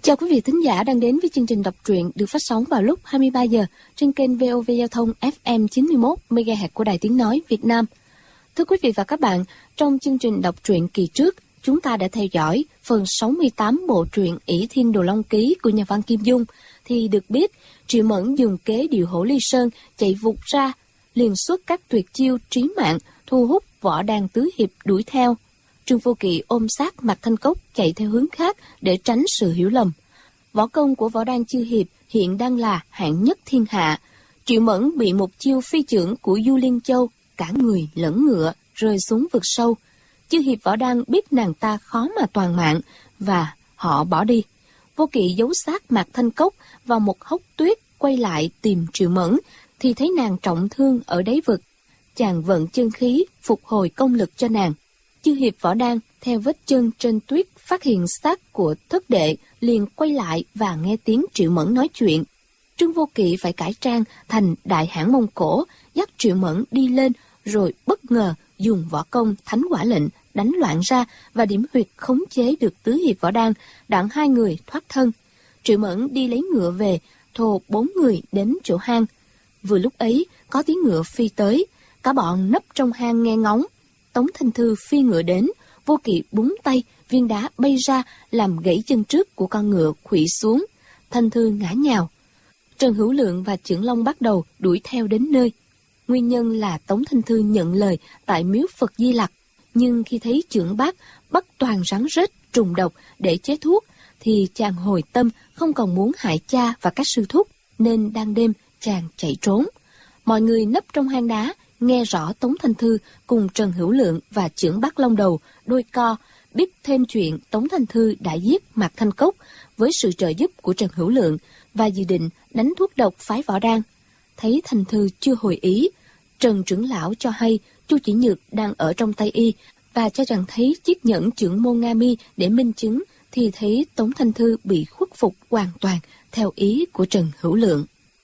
Chào quý vị thính giả đang đến với chương trình đọc truyện được phát sóng vào lúc 23 giờ trên kênh VOV Giao thông FM 91 MHz của Đài Tiếng nói Việt Nam. Thưa quý vị và các bạn, trong chương trình đọc truyện kỳ trước, chúng ta đã theo dõi phần 68 bộ truyện Ỷ Thiên Đồ Long Ký của nhà văn Kim Dung, thì được biết Triệu Mẫn dùng kế điều Hổ Ly Sơn chạy vụt ra, liền xuất các tuyệt chiêu trí mạng thu hút Võ Đan tứ hiệp đuổi theo. Trương Vô Kỵ ôm sát Mạc Thanh Cốc chạy theo hướng khác để tránh sự hiểu lầm. Võ công của Võ Đan chư hiệp hiện đang là hạng nhất thiên hạ. Triệu Mẫn bị một chiêu phi chưởng của Du Liên Châu, cả người lẫn ngựa rơi xuống vực sâu. Chư hiệp Võ Đan biết nàng ta khó mà toàn mạng và họ bỏ đi. Vô Kỵ giấu xác Mạc Thanh Cốc vào một hốc tuyết, quay lại tìm Triệu Mẫn thì thấy nàng trọng thương ở đáy vực. Chàng vận chân khí phục hồi công lực cho nàng. Chư hiệp Võ Đan theo vết chân trên tuyết phát hiện xác của thất đệ, liền quay lại và nghe tiếng Triệu Mẫn nói chuyện. Trương Vô Kỵ phải cải trang thành đại hãn Mông Cổ, dắt Triệu Mẫn đi lên, rồi bất ngờ dùng võ công Thánh Hỏa Lệnh đánh loạn ra và điểm huyệt khống chế được tứ hiệp Võ Đan, đặng hai người thoát thân. Triệu Mẫn đi lấy ngựa về, thồ 4 người đến chỗ hang. Vừa lúc ấy có tiếng ngựa phi tới, cả bọn nấp trong hang nghe ngóng. Tống Thanh Thư phi ngựa đến, Vô Kỵ búng tay, viên đá bay ra làm gãy chân trước của con ngựa khuỵu xuống. Thanh Thư ngã nhào. Trần Hữu Lượng và Chưởng Long bắt đầu đuổi theo đến nơi. Nguyên nhân là Tống Thanh Thư nhận lời tại miếu Phật Di Lặc, nhưng khi thấy Chưởng Bác bắt toàn rắn rết trùng độc để chế thuốc thì chàng hồi tâm không còn muốn hại cha và các sư thúc, nên đang đêm chàng chạy trốn. Mọi người nấp trong hang đá nghe rõ Tống Thanh Thư cùng Trần Hữu Lượng và Chưởng Bác Long Đầu đôi co, biết thêm chuyện Tống Thanh Thư đã giết Mạc Thanh Cốc với sự trợ giúp của Trần Hữu Lượng và dự định đánh thuốc độc phái Võ Đan. Thấy Thanh Thư chưa hồi ý, Trần trưởng lão cho hay Chu Chỉ Nhược đang ở trong tay y và cho rằng thấy chiếc nhẫn Chưởng Môn Nga Mi để minh chứng, thì thấy Tống Thanh Thư bị khuất phục hoàn toàn theo ý của Trần Hữu Lượng.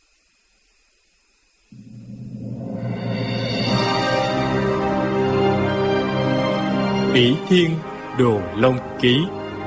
Ỷ Thiên Đồ Long Ký.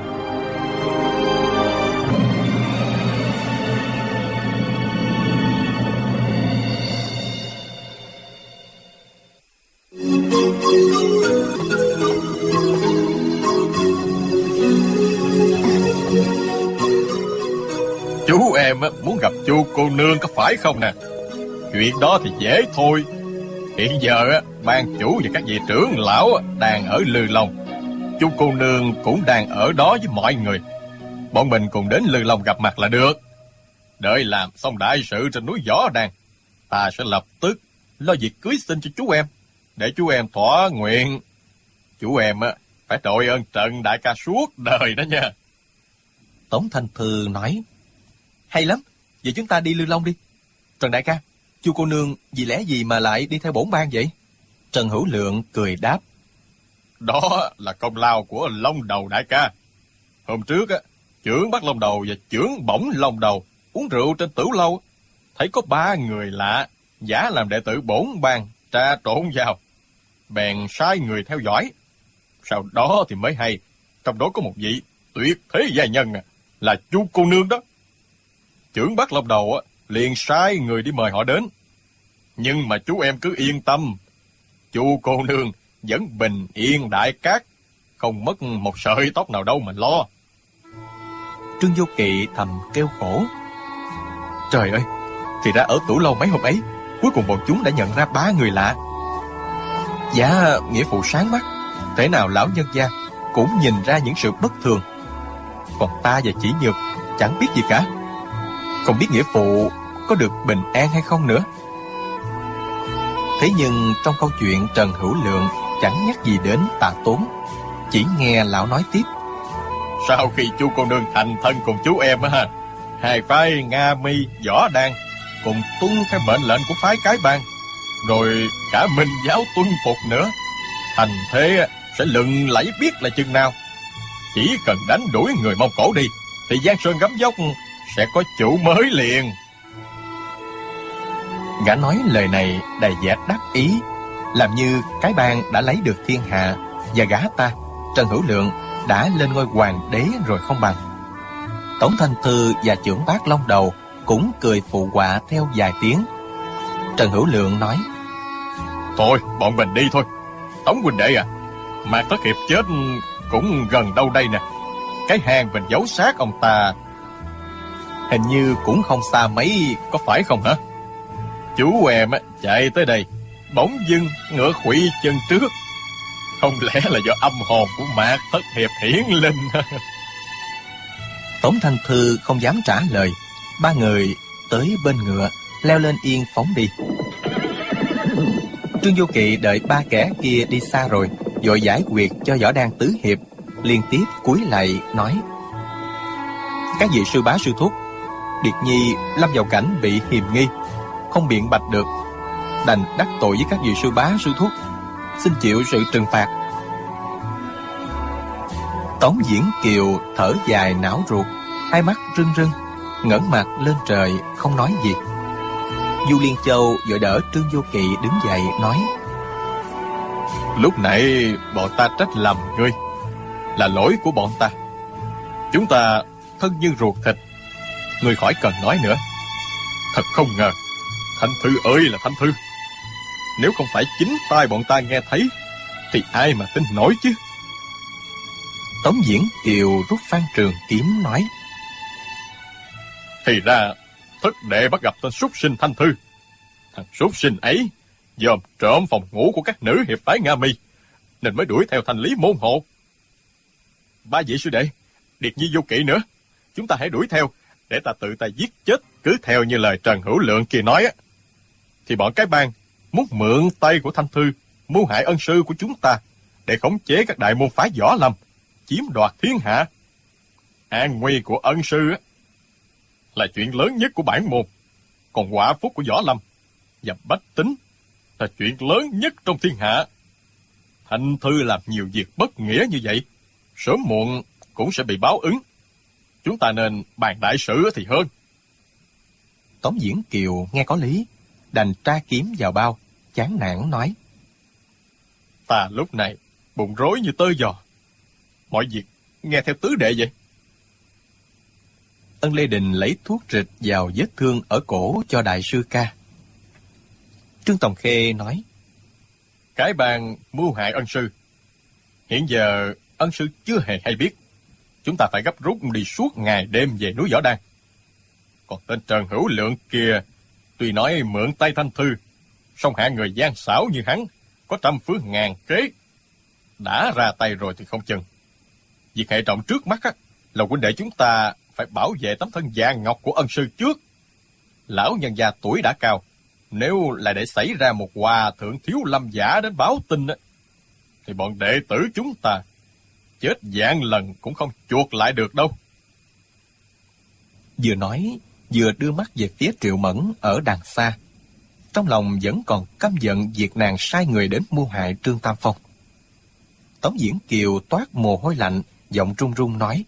Chú em muốn gặp Chu cô nương có phải không nè? Chuyện đó thì dễ thôi. Hiện giờ ban chủ và các vị trưởng lão đang ở Lư Long. Chu cô nương cũng đang ở đó với mọi người. Bọn mình cùng đến Lư Long gặp mặt là được. Đợi làm xong đại sự trên núi Võ Đan, ta sẽ lập tức lo việc cưới xin cho chú em, để chú em thỏa nguyện. Chú em phải đội ơn Trần đại ca suốt đời đó nha. Tống Thanh Thư nói: hay lắm, vậy chúng ta đi Lư Long đi. Trần đại ca, Chu cô nương vì lẽ gì mà lại đi theo bổn bang vậy? Trần Hữu Lượng cười đáp: đó là công lao của Long Đầu đại ca. Hôm trước Chưởng Bắc Long Đầu và Chưởng Bổng Long Đầu uống rượu trên Tửu Lâu, thấy có 3 người lạ giả làm đệ tử bổn bang trà trộn vào, bèn sai người theo dõi. Sau đó thì mới hay trong đó có một vị tuyệt thế giai nhân là Chu cô nương đó. Chưởng Bắc Long Đầu liền sai người đi mời họ đến. Nhưng mà chú em cứ yên tâm, Chu cô nương vẫn bình yên đại cát, không mất một sợi tóc nào đâu mà lo. Trương Vô Kỵ thầm kêu khổ: trời ơi, thì ra ở Tửu Lâu mấy hôm ấy, cuối cùng bọn chúng đã nhận ra 3 người lạ. Dạ, nghĩa phụ sáng mắt, thế nào lão nhân gia cũng nhìn ra những sự bất thường. Còn ta và Chỉ Nhược chẳng biết gì cả, không biết nghĩa phụ có được bình an hay không nữa. Thế nhưng trong câu chuyện Trần Hữu Lượng chẳng nhắc gì đến Tạ Tốn, chỉ nghe lão nói tiếp: sau khi Chu cô nương thành thân cùng chú em hai phái Nga Mi Võ Đan cùng tuân theo mệnh lệnh của phái Cái Bang, rồi cả Minh giáo tuân phục nữa, thành thế sẽ lừng lẫy biết là chừng nào. Chỉ cần đánh đuổi người Mông Cổ đi thì Giang Sơn Gấm Dốc sẽ có chủ mới liền. Gã nói lời này đầy vẻ đắc ý, làm như Cái Bang đã lấy được thiên hạ và gã ta, Trần Hữu Lượng, đã lên ngôi hoàng đế rồi không bằng. Tống Thanh Thư và trưởng bác Long Đầu cũng cười phụ họa theo vài tiếng. Trần Hữu Lượng nói: Thôi, bọn mình đi thôi. Tống huynh đệ à, Mạc Thất Hiệp chết cũng gần đâu đây nè. Cái hang mình giấu xác ông ta hình như cũng không xa mấy, có phải không hả? Chú em chạy tới đây, bỗng dưng ngựa khuỵu chân trước. Không lẽ là do âm hồn của Mạc Thất Hiệp hiển linh? Tống Thanh Thư không dám trả lời. Ba người tới bên ngựa, leo lên yên phóng đi. Trương Vô Kỵ đợi ba kẻ kia đi xa rồi, vội giải quyết cho Võ Đan tứ hiệp, liên tiếp cúi lạy nói: Các vị sư bá sư thúc, Điệt Nhi lâm vào cảnh bị hiềm nghi, không biện bạch được, đành đắc tội với các vị sư bá sư thúc, xin chịu sự trừng phạt. Tống Diễn Kiều thở dài não ruột, hai mắt rưng rưng, ngẩng mặt lên trời không nói gì. Du Liên Châu vội đỡ Trương Vô Kỵ đứng dậy nói: Lúc nãy bọn ta trách lầm ngươi, là lỗi của bọn ta. Chúng ta thân như ruột thịt, ngươi khỏi cần nói nữa. Thật không ngờ, Thanh Thư ơi là Thanh Thư, nếu không phải chính tai bọn ta nghe thấy thì ai mà tin nổi chứ. Tống Diễn Kiều rút phan trường kiếm nói: Thì ra thất đệ bắt gặp tên súc sinh Thanh Thư. Thằng súc sinh ấy dòm trộm phòng ngủ của các nữ hiệp phái Nga Mi, nên mới đuổi theo thành lý môn hộ. Ba vị sư đệ, Điệt Nhi Vô Kỵ nữa, chúng ta hãy đuổi theo, để ta tự tay giết chết. Cứ theo như lời Trần Hữu Lượng kia nói á, thì bọn cái bang muốn mượn tay của Thanh Thư mưu hại ân sư của chúng ta, để khống chế các đại môn phái võ lâm, chiếm đoạt thiên hạ. An nguy của ân sư á là chuyện lớn nhất của bản môn, còn họa phúc của võ lâm và bách tính là chuyện lớn nhất trong thiên hạ. Thanh Thư làm nhiều việc bất nghĩa như vậy, sớm muộn cũng sẽ bị báo ứng. Chúng ta nên bàn đại sự thì hơn. Tống Diễn Kiều nghe có lý, đành tra kiếm vào bao, chán nản nói: Ta lúc này bụng rối như tơ giò, mọi việc nghe theo tứ đệ vậy. Ân Lê Đình lấy thuốc rịch vào vết thương ở cổ cho đại sư ca. Trương Tòng Khê nói: Cái bang mưu hại ân sư, hiện giờ ân sư chưa hề hay biết. Chúng ta phải gấp rút đi suốt ngày đêm về núi Võ Đan. Còn tên Trần Hữu Lượng kia, tuy nói mượn tay Thanh Thư, song hạng người gian xảo như hắn, có trăm phương ngàn kế, đã ra tay rồi thì không chừng. Việc hệ trọng trước mắt á, là huynh đệ chúng ta phải bảo vệ tấm thân vàng ngọc của ân sư trước. Lão nhân gia tuổi đã cao, nếu lại để xảy ra một hòa thượng thiếu lâm giả đến báo tin á, thì bọn đệ tử chúng ta chết vạn lần cũng không chuộc lại được đâu. Vừa nói, vừa đưa mắt về phía Triệu Mẫn ở đằng xa. Trong lòng vẫn còn căm giận việc nàng sai người đến mưu hại Trương Tam Phong. Tống Diễn Kiều toát mồ hôi lạnh, giọng run run nói: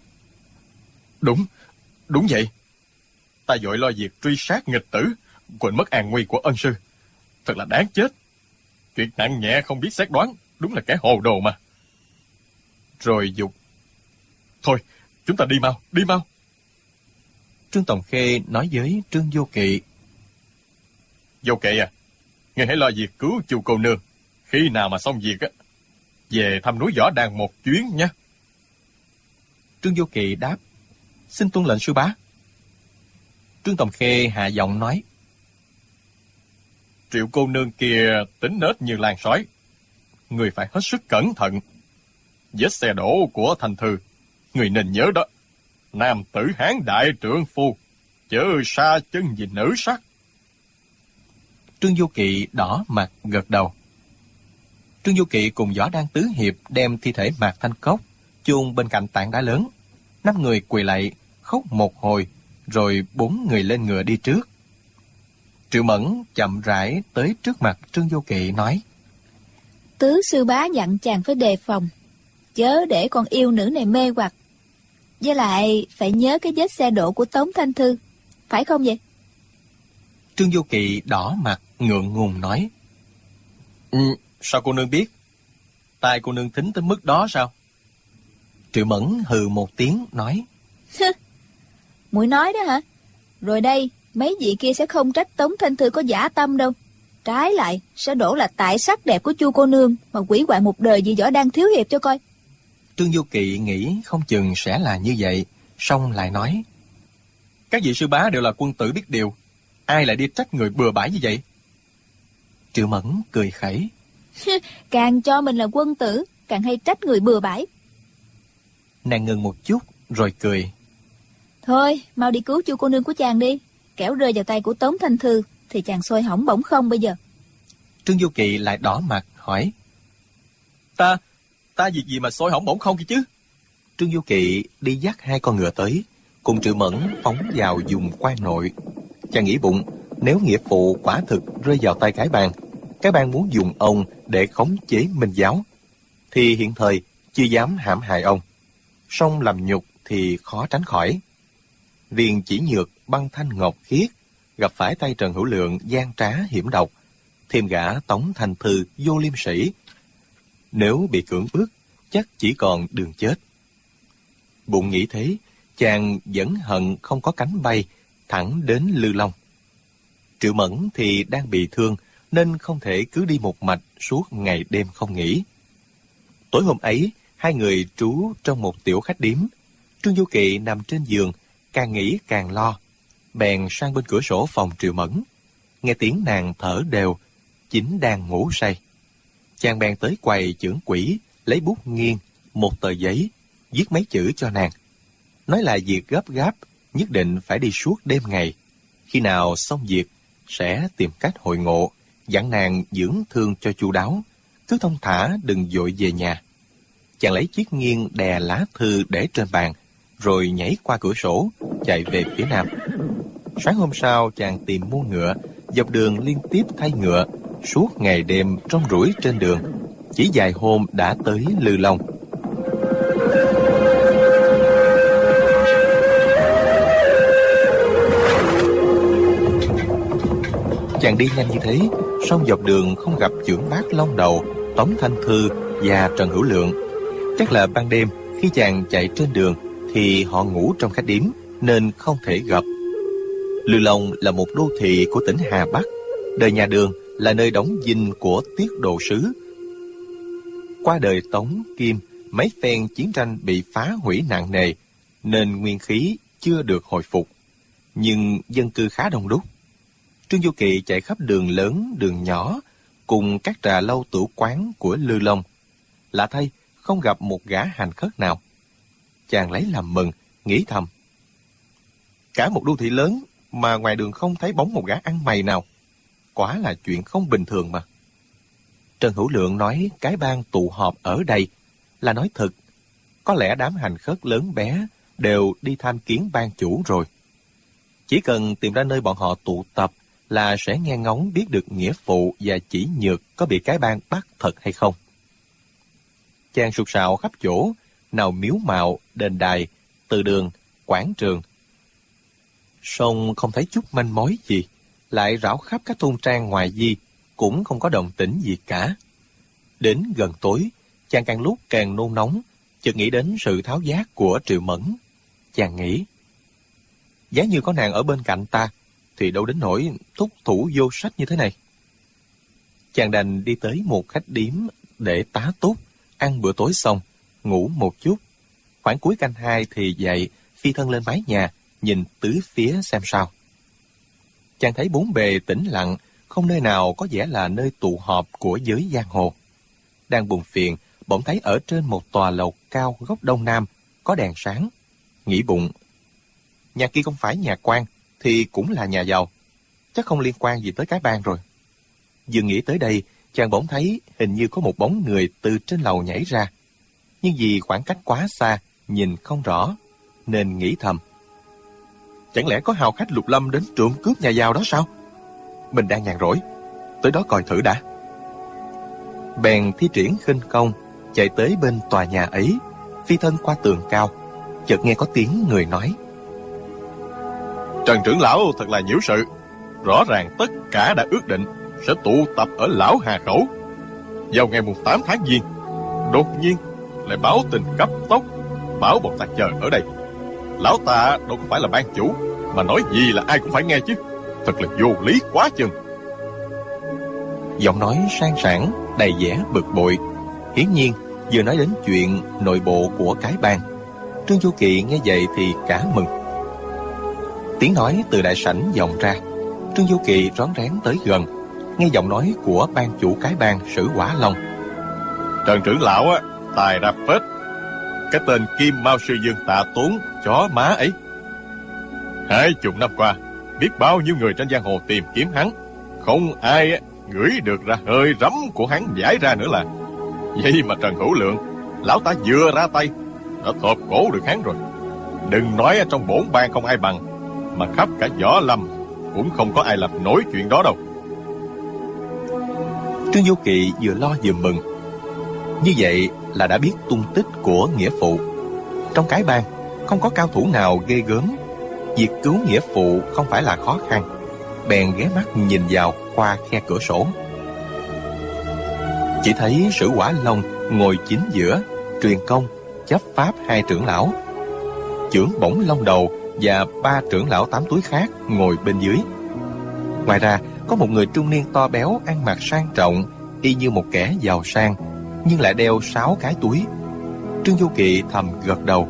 Đúng vậy. Ta vội lo việc truy sát nghịch tử, quên mất an nguy của ân sư. Thật là đáng chết. Chuyện nặng nhẹ không biết xét đoán, đúng là kẻ hồ đồ mà. Rồi dục: Thôi, chúng ta đi mau. Trương Tòng Khê nói với Trương Vô Kỵ: Vô Kỵ à, ngươi hãy lo việc cứu Chu cô nương. Khi nào mà xong việc á, về thăm núi Võ Đan một chuyến nhé. Trương Vô Kỵ đáp: Xin tuân lệnh sư bá. Trương Tòng Khê hạ giọng nói: Triệu cô nương kia tính nết như làn sói, người phải hết sức cẩn thận. Vết xe đổ của Thanh Thư, người nên nhớ đó. Nam tử hán đại trượng phu, chớ xa chân vì nữ sắc. Trương Vô Kỵ đỏ mặt gật đầu. Trương Vô Kỵ cùng Võ Đan tứ hiệp đem thi thể Mạc Thanh Cốc chôn bên cạnh tảng đá lớn. 5 người quỳ lạy khóc một hồi, rồi 4 người lên ngựa đi trước. Triệu Mẫn chậm rãi tới trước mặt Trương Vô Kỵ nói: Tứ sư bá dặn chàng phải đề phòng, chớ để con yêu nữ này mê hoặc. Với lại phải nhớ cái vết xe đổ của Tống Thanh Thư, phải không vậy? Trương Vô Kỵ đỏ mặt ngượng ngùng nói: Sao cô nương biết? Tai cô nương thính tới mức đó sao? Triệu Mẫn hừ một tiếng nói: Muội nói đó hả? Rồi đây, mấy vị kia sẽ không trách Tống Thanh Thư có dã tâm đâu. Trái lại, sẽ đổ là tại sắc đẹp của Chu cô nương mà hủy hoại một đời vì Võ Đăng thiếu hiệp cho coi. Trương Vô Kỵ nghĩ không chừng sẽ là như vậy, song lại nói: Các vị sư bá đều là quân tử biết điều, ai lại đi trách người bừa bãi như vậy? Triệu Mẫn cười khẩy: Càng cho mình là quân tử, càng hay trách người bừa bãi. Nàng ngừng một chút rồi cười: Thôi, mau đi cứu Chu cô nương của chàng đi, kẻo rơi vào tay của Tống Thanh Thư thì chàng sôi hỏng bỏng không bây giờ. Trương Vô Kỵ lại đỏ mặt hỏi: Ta việc gì mà sôi hỏng bỏng không kia chứ? Trương Vô Kỵ đi dắt 2 con ngựa tới, cùng Triệu Mẫn phóng vào vùng quan nội. Chàng nghĩ bụng, nếu nghĩa phụ quả thực rơi vào tay cái bang muốn dùng ông để khống chế Minh giáo, thì hiện thời chưa dám hãm hại ông, song làm nhục thì khó tránh khỏi. Riêng chỉ nhược băng thanh ngọc khiết gặp phải tay Trần Hữu Lượng gian trá hiểm độc, thêm gã Tống Thanh Thư vô liêm sỉ, nếu bị cưỡng bức chắc chỉ còn đường chết. Bụng nghĩ thế, chàng vẫn hận không có cánh bay thẳng đến Lư Long. Triệu Mẫn thì đang bị thương nên không thể cứ đi một mạch suốt ngày đêm không nghỉ. Tối hôm ấy, 2 người trú trong một tiểu khách điếm. Trương Vô Kỵ nằm trên giường, càng nghĩ càng lo, bèn sang bên cửa sổ phòng Triệu Mẫn, nghe tiếng nàng thở đều, chính đang ngủ say. Chàng bèn tới quầy chưởng quỹ, lấy bút nghiêng một tờ giấy, viết mấy chữ cho nàng, nói là việc gấp gáp, nhất định phải đi suốt đêm ngày. Khi nào xong việc, sẽ tìm cách hội ngộ, dặn nàng dưỡng thương cho chu đáo, cứ thong thả đừng vội về nhà. Chàng lấy chiếc nghiêng đè lá thư để trên bàn, rồi nhảy qua cửa sổ, chạy về phía nam. Sáng hôm sau, chàng tìm mua ngựa, dọc đường liên tiếp thay ngựa, suốt ngày đêm rong ruổi trên đường. Chỉ vài hôm đã tới Lư Long. Chàng đi nhanh như thế, song dọc đường không gặp chưởng bác Long Đầu, Tống Thanh Thư và Trần Hữu Lượng. Chắc là ban đêm khi chàng chạy trên đường thì họ ngủ trong khách điếm nên không thể gặp. Lư Long là một đô thị của tỉnh Hà Bắc. Đời nhà Đường là nơi đóng dinh của Tiết Độ Sứ. Qua đời Tống Kim, mấy phen chiến tranh bị phá hủy nặng nề nên nguyên khí chưa được hồi phục, nhưng dân cư khá đông đúc. Trương Vô Kỵ chạy khắp đường lớn, đường nhỏ cùng các trà lâu tửu quán của Lư Long. Lạ thay, không gặp một gã hành khất nào. Chàng lấy làm mừng, nghĩ thầm: cả một đô thị lớn mà ngoài đường không thấy bóng một gã ăn mày nào, quả là chuyện không bình thường mà. Trần Hữu Lượng nói cái bang tụ họp ở đây là nói thật. Có lẽ đám hành khất lớn bé đều đi tham kiến ban chủ rồi. Chỉ cần tìm ra nơi bọn họ tụ tập là sẽ nghe ngóng biết được nghĩa phụ và chỉ nhược có bị cái bang bắt thật hay không. Chàng sục sạo khắp chỗ, nào miếu mạo, đền đài, từ đường, quảng trường. Song không thấy chút manh mối gì, lại rảo khắp các thôn trang ngoài di, cũng không có động tĩnh gì cả. Đến gần tối, chàng càng lúc càng nôn nóng, chợt nghĩ đến sự tháo giác của Triệu Mẫn. Chàng nghĩ, giá như có nàng ở bên cạnh ta, thì đâu đến nỗi thúc thủ vô sách như thế này. Chàng đành đi tới một khách điếm để tá túc, ăn bữa tối xong, ngủ một chút. Khoảng cuối canh 2 thì dậy, phi thân lên mái nhà, nhìn tứ phía xem sao. Chàng thấy bốn bề tĩnh lặng, không nơi nào có vẻ là nơi tụ họp của giới giang hồ. Đang buồn phiền, bỗng thấy ở trên một tòa lầu cao góc đông nam có đèn sáng. Nghĩ bụng, nhà kia không phải nhà quan thì cũng là nhà giàu, chắc không liên quan gì tới cái bang rồi. Vừa nghĩ tới đây, chàng bỗng thấy hình như có một bóng người từ trên lầu nhảy ra, nhưng vì khoảng cách quá xa nhìn không rõ nên nghĩ thầm, chẳng lẽ có hào khách lục lâm đến trộm cướp nhà giàu đó sao? Mình đang nhàn rỗi, tới đó coi thử đã. Bèn thi triển khinh công chạy tới bên tòa nhà ấy, phi thân qua tường cao. Chợt nghe có tiếng người nói, Trần trưởng lão thật là nhiễu sự. Rõ ràng tất cả đã ước định sẽ tụ tập ở Lão Hà Khẩu vào ngày mùng 8 tháng Giêng. Đột nhiên lại báo tin cấp tốc, bảo bọn ta chờ ở đây. Lão ta đâu có phải là ban chủ, mà nói gì là ai cũng phải nghe chứ. Thật là vô lý quá chừng. Giọng nói sang sảng, đầy vẻ bực bội. Hiển nhiên vừa nói đến chuyện nội bộ của cái bang. Trương Du Kỳ nghe vậy thì cả mừng. Tiếng nói từ đại sảnh vọng ra. Trương Du Kỳ rón rén tới gần, nghe giọng nói của ban chủ cái bang Sử Quả Long. Trần trưởng lão á, tài ra phết. Cái tên Kim Mao Sư Dương Tạ Tốn chó má ấy, 20 năm qua, biết bao nhiêu người trên giang hồ tìm kiếm hắn, không ai á ngửi được ra hơi rắm của hắn giải ra nữa là. Vậy mà Trần Hữu Lượng, lão ta vừa ra tay đã thộp cổ được hắn rồi. Đừng nói trong bổn bang không ai bằng, mà khắp cả Võ Lâm cũng không có ai làm nổi chuyện đó đâu. Trương Du Kỳ vừa lo vừa mừng. Như vậy là đã biết tung tích của nghĩa phụ. Trong cái bang không có cao thủ nào ghê gớm, việc cứu nghĩa phụ không phải là khó khăn. Bèn ghé mắt nhìn vào qua khe cửa sổ. Chỉ thấy Sử Quả Long ngồi chính giữa, truyền công chấp pháp 2 trưởng lão, Chưởng Bổng Long Đầu và 3 trưởng lão 8 túi khác ngồi bên dưới. Ngoài ra có một người trung niên to béo, ăn mặc sang trọng, y như một kẻ giàu sang, nhưng lại đeo 6 cái túi. Trương Du Kỳ thầm gật đầu.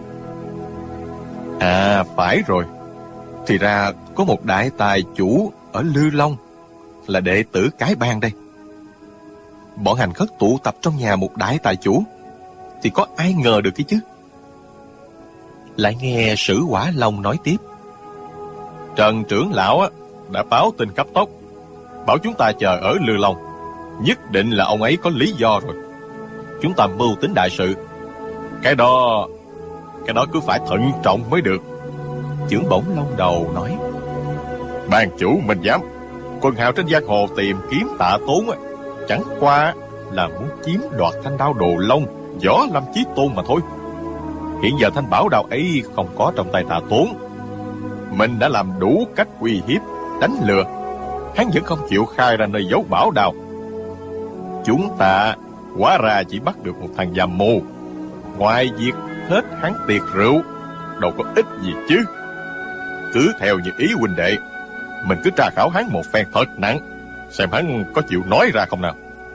À, phải rồi. Thì ra có một đại tài chủ ở Lư Long, là đệ tử cái bang đây. Bọn hành khất tụ tập trong nhà một đại tài chủ, thì có ai ngờ được cái chứ. Lại nghe Sử Quả Long nói tiếp. Trần trưởng lão á, đã báo tin cấp tốc, bảo chúng ta chờ ở Lư Long. Nhất định là ông ấy có lý do rồi. Chúng ta mưu tính đại sự. Cái đó cứ phải thận trọng mới được. Chưởng Bổng Long Đầu nói. Ban chủ mình dám. Quần hào trên giang hồ tìm kiếm Tạ Tốn á, chẳng qua là muốn chiếm đoạt thanh đao Đồ Long, Võ Lâm Chí Tôn mà thôi. Hiện giờ thanh bảo đao ấy không có trong tay Tạ Tốn. Mình đã làm đủ cách uy hiếp, đánh lừa, hắn vẫn không chịu khai ra nơi giấu bảo đao. Chúng ta hóa ra chỉ bắt được một thằng già mù. Ngoài việc hết hắn tiệc rượu, đâu có ích gì chứ. Cứ theo những ý huynh đệ, mình cứ tra khảo hắn một phen thật nặng, xem hắn có chịu nói ra không nào.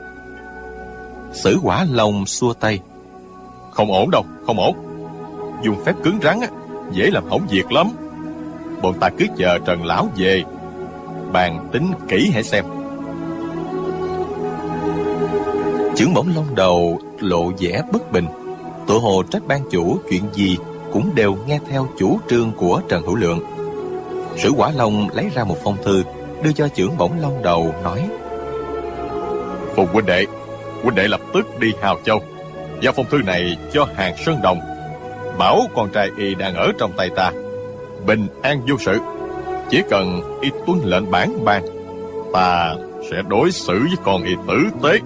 Sử Quả Long xua tay. Không ổn đâu, không ổn. Dùng phép cứng rắn á, dễ làm hỏng việc lắm. Bọn ta cứ chờ Trần lão về, bàn tính kỹ hãy xem. Chưởng Bổng Long Đầu lộ vẻ bất bình, tựa hồ trách ban chủ chuyện gì cũng đều nghe theo chủ trương của Trần Hữu Lượng. Sử Quả Long lấy ra một phong thư, đưa cho Chưởng Bổng Long Đầu, nói. Phùng huynh đệ lập tức đi Hào Châu, giao phong thư này cho Hàn Sơn Đồng, bảo con trai y đang ở trong tay ta, bình an vô sự. Chỉ cần y tuân lệnh bản ban, ta sẽ đối xử với con y tử tế.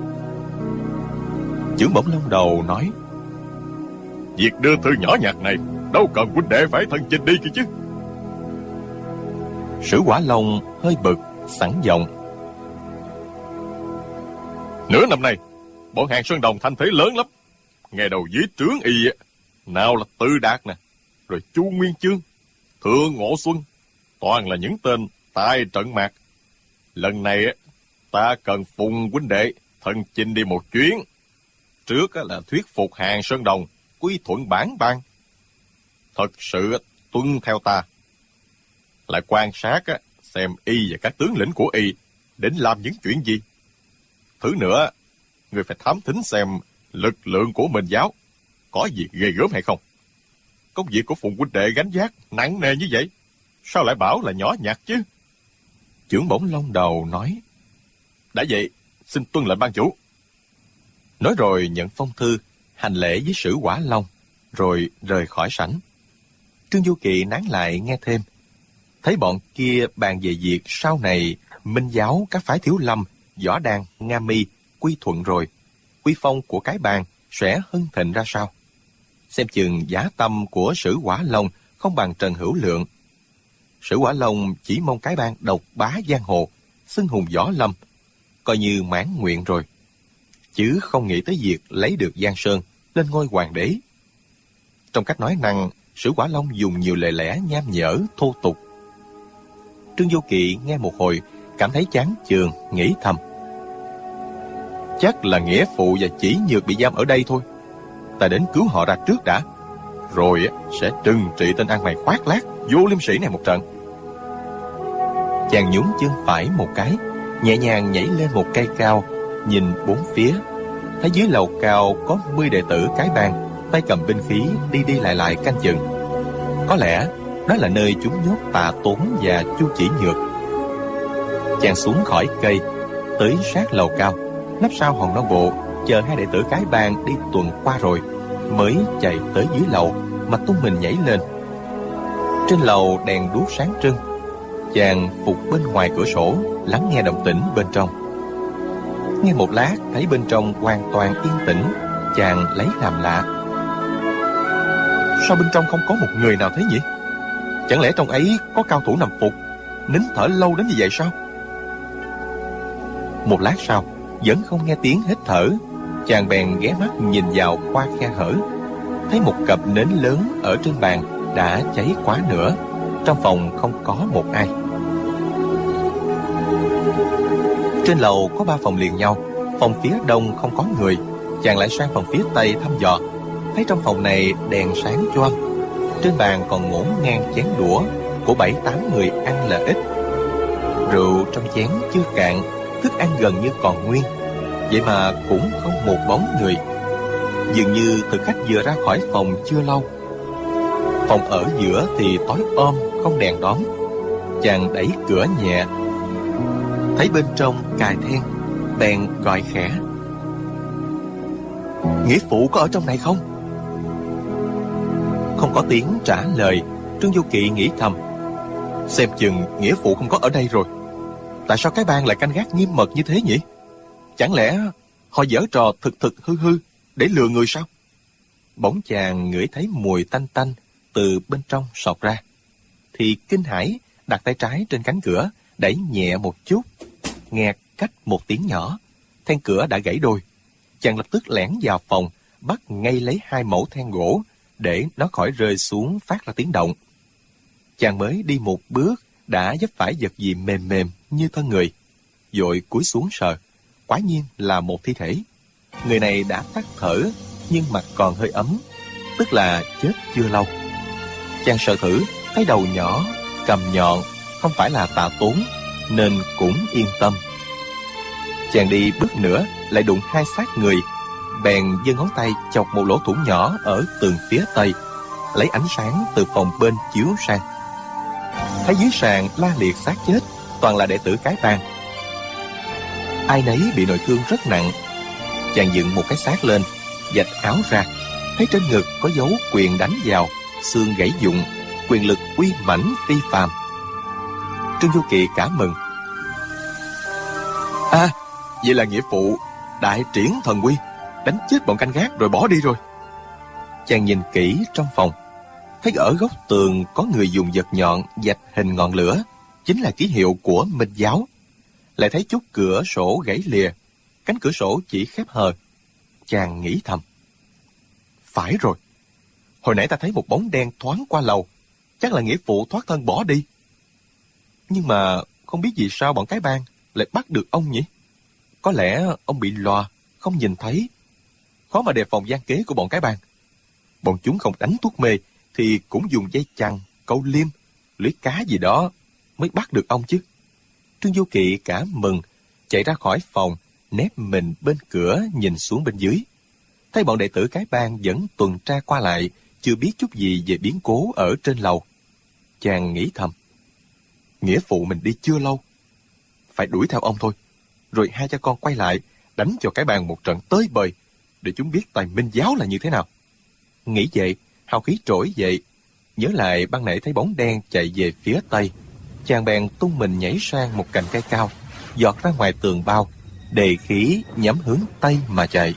Chưởng Bổng Long Đầu nói. Việc đưa thư nhỏ nhặt này đâu cần huynh đệ phải thân chinh đi kia chứ. Sử Quả Long hơi bực, sẵn giọng. Nửa năm nay, bọn Hàn Sơn Đồng thanh thế lớn lắm. Nghe đầu dưới trướng y, nào là Tư Đạt nè, rồi Chu Nguyên Chương, Thượng Ngộ Xuân, toàn là những tên tài trận mạc. Lần này ta cần Phùng huynh đệ thân chinh đi một chuyến. Trước là thuyết phục Hàn Sơn Đồng quy thuận bản ban, thật sự tuân theo ta. Lại quan sát xem y và các tướng lĩnh của y định làm những chuyện gì. Thứ nữa, người phải thám thính xem lực lượng của Minh giáo có gì ghê gớm hay không. Công việc của Phùng huynh đệ gánh vác nặng nề như vậy, sao lại bảo là nhỏ nhặt chứ? Chưởng Bổng Long Đầu nói. Đã vậy, xin tuân lệnh ban chủ. Nói rồi nhận phong thư, hành lễ với Sử Quả Long, rồi rời khỏi sảnh. Trương Du Kỳ nán lại nghe thêm. Thấy bọn kia bàn về việc sau này Minh giáo các phái Thiếu Lâm, Võ Đan, Nga Mi quy thuận rồi, uy phong của cái bang sẽ hưng thịnh ra sao. Xem chừng giá tâm của Sử Quả Long không bằng Trần Hữu Lượng. Sử Quả Long chỉ mong cái bang độc bá giang hồ, xưng hùng Võ Lâm, coi như mãn nguyện rồi, chứ không nghĩ tới việc lấy được Giang Sơn lên ngôi hoàng đế. Trong cách nói năng, Sử Quả Long dùng nhiều lời lẽ nham nhở, thô tục. Trương Vô Kỵ nghe một hồi, cảm thấy chán chường, nghĩ thầm. Chắc là nghĩa phụ và chỉ nhược bị giam ở đây thôi. Ta đến cứu họ ra trước đã, rồi sẽ trừng trị tên ăn mày khoác lác, vô liêm sỉ này một trận. Chàng nhún chân phải một cái, nhẹ nhàng nhảy lên một cây cao, nhìn bốn phía. Thấy dưới lầu cao có 10 đệ tử cái bang, tay cầm binh khí đi đi lại canh chừng. Có lẽ đó là nơi chúng nhốt Tạ Tốn và Chu Chỉ Nhược. Chàng xuống khỏi cây, tới sát lầu cao, nấp sau hòn non bộ, chờ hai đệ tử cái bang đi tuần qua rồi, mới chạy tới dưới lầu mà tung mình nhảy lên. Trên lầu đèn đuốc sáng trưng. Chàng phục bên ngoài cửa sổ, lắng nghe động tĩnh bên trong. Nghe một lát thấy bên trong hoàn toàn yên tĩnh, chàng lấy làm lạ. Sao bên trong không có một người nào thế nhỉ? Chẳng lẽ trong ấy có cao thủ nằm phục, nín thở lâu đến như vậy sao? Một lát sau, vẫn không nghe tiếng hít thở. Chàng bèn ghé mắt nhìn vào qua khe hở, thấy một cặp nến lớn ở trên bàn đã cháy quá nửa. Trong phòng không có một ai. Trên lầu có 3 phòng liền nhau. Phòng phía đông không có người. Chàng lại sang phòng phía tây thăm dò, thấy trong phòng này đèn sáng choang. Trên bàn còn ngổn ngang chén đũa của 7-8 người ăn là ít. Rượu trong chén chưa cạn, thức ăn gần như còn nguyên. Vậy mà cũng không một bóng người. Dường như thực khách vừa ra khỏi phòng chưa lâu. Phòng ở giữa thì tối om, không đèn đóm. Chàng đẩy cửa nhẹ, thấy bên trong cài then, bèn gọi khẽ. Nghĩa phụ có ở trong này không? Không có tiếng trả lời. Trương Vô Kỵ nghĩ thầm, xem chừng nghĩa phụ không có ở đây rồi. Tại sao cái bang lại canh gác nghiêm mật như thế nhỉ? Chẳng lẽ họ giở trò thực hư để lừa người sao? Bỗng chàng ngửi thấy mùi tanh tanh từ bên trong sộc ra, thì kinh hãi đặt tay trái trên cánh cửa, đẩy nhẹ một chút. Nghe cách một tiếng nhỏ, then cửa đã gãy đôi. Chàng lập tức lẻn vào phòng, bắt ngay lấy 2 mẩu then gỗ để nó khỏi rơi xuống phát ra tiếng động. Chàng mới đi một bước đã vấp phải vật gì mềm mềm như thân người, vội cúi xuống sờ. Quả nhiên là một thi thể. Người này đã tắt thở, nhưng mặt còn hơi ấm, tức là chết chưa lâu. Chàng sờ thử, thấy đầu nhỏ, cầm nhọn, không phải là Tạ Tốn, nên cũng yên tâm. Chàng đi bước nữa, lại đụng 2 xác người, bèn giơ ngón tay chọc một lỗ thủng nhỏ ở tường phía tây, lấy ánh sáng từ phòng bên chiếu sang. Thấy dưới sàn la liệt xác chết, toàn là đệ tử cái bang. Ai nấy bị nội thương rất nặng. Chàng dựng một cái xác lên, vạch áo ra, thấy trên ngực có dấu quyền đánh vào, xương gãy vụn, quyền lực uy mãnh phi phàm. Trương Vô Kỵ cảm mừng. À, vậy là nghĩa phụ đại triển thần uy, đánh chết bọn canh gác rồi bỏ đi rồi. Chàng nhìn kỹ trong phòng, thấy ở góc tường có người dùng vật nhọn vạch hình ngọn lửa, chính là ký hiệu của Minh giáo. Lại thấy chút cửa sổ gãy lìa, cánh cửa sổ chỉ khép hờ. Chàng nghĩ thầm, phải rồi, hồi nãy ta thấy một bóng đen thoáng qua lầu, chắc là nghĩa phụ thoát thân bỏ đi. Nhưng mà không biết vì sao bọn cái bang lại bắt được ông nhỉ? Có lẽ ông bị lòa, không nhìn thấy. Khó mà đề phòng gian kế của bọn cái bang. Bọn chúng không đánh thuốc mê thì cũng dùng dây chằng, câu liêm, lưới cá gì đó mới bắt được ông chứ. Trương Vô Kỵ cảm mừng, chạy ra khỏi phòng, nép mình bên cửa nhìn xuống bên dưới. Thấy bọn đệ tử cái bang vẫn tuần tra qua lại, chưa biết chút gì về biến cố ở trên lầu. Chàng nghĩ thầm, nghĩa phụ mình đi chưa lâu, phải đuổi theo ông thôi, rồi hai cha con quay lại đánh cho cái bang một trận tới bời, để chúng biết tài Minh giáo là như thế nào. Nghĩ vậy, hào khí trỗi dậy, nhớ lại ban nãy thấy bóng đen chạy về phía tây. Chàng bèn tung mình nhảy sang một cành cây cao, giọt ra ngoài tường bao, đề khí nhắm hướng tây mà chạy.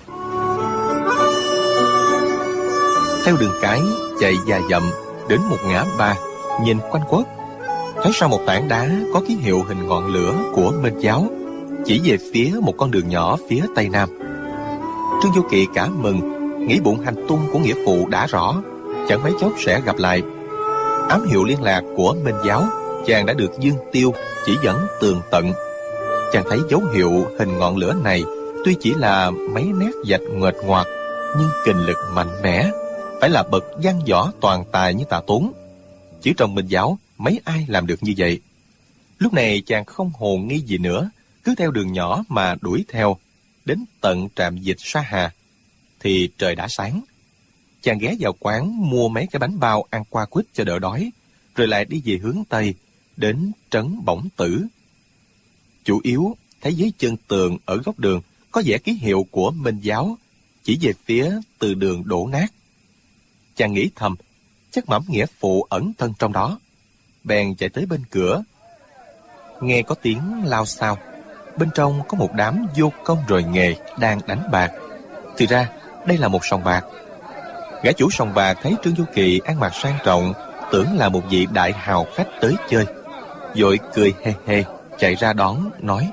Theo đường cái chạy dài dặm đến một ngã ba, nhìn quanh quất, thấy sau một tảng đá có ký hiệu hình ngọn lửa của Minh giáo, chỉ về phía một con đường nhỏ phía tây nam. Trương Vô Kỵ cảm mừng, nghĩ bụng hành tung của nghĩa phụ đã rõ, chẳng mấy chốc sẽ gặp lại. Ám hiệu liên lạc của Minh Giáo chàng đã được Dương Tiêu chỉ dẫn tường tận. Chàng thấy dấu hiệu hình ngọn lửa này tuy chỉ là mấy nét vạch nguệch ngoạc, nhưng kình lực mạnh mẽ, phải là bậc văn võ toàn tài như Tạ Tốn. Chỉ trong Minh Giáo mấy ai làm được như vậy. Lúc này chàng không hồ nghi gì nữa, cứ theo đường nhỏ mà đuổi theo, đến tận trạm dịch Sa Hà thì trời đã sáng. Chàng ghé vào quán mua mấy cái bánh bao ăn qua quýt cho đỡ đói, rồi lại đi về hướng Tây, đến trấn Bổng Tử. Chủ yếu thấy dưới chân tường ở góc đường có vẽ ký hiệu của Minh Giáo, chỉ về phía từ đường đổ nát. Chàng nghĩ thầm, chắc Mẩm nghĩa phụ ẩn thân trong đó. Bèn chạy tới bên cửa, nghe có tiếng lao xao. Bên trong có một đám vô công rồi nghề đang đánh bạc. Thì ra đây là một sòng bạc. Gã chủ sòng bạc thấy Trương Du Kỳ ăn mặc sang trọng, tưởng là một vị đại hào khách tới chơi, vội cười hê hê chạy ra đón, nói: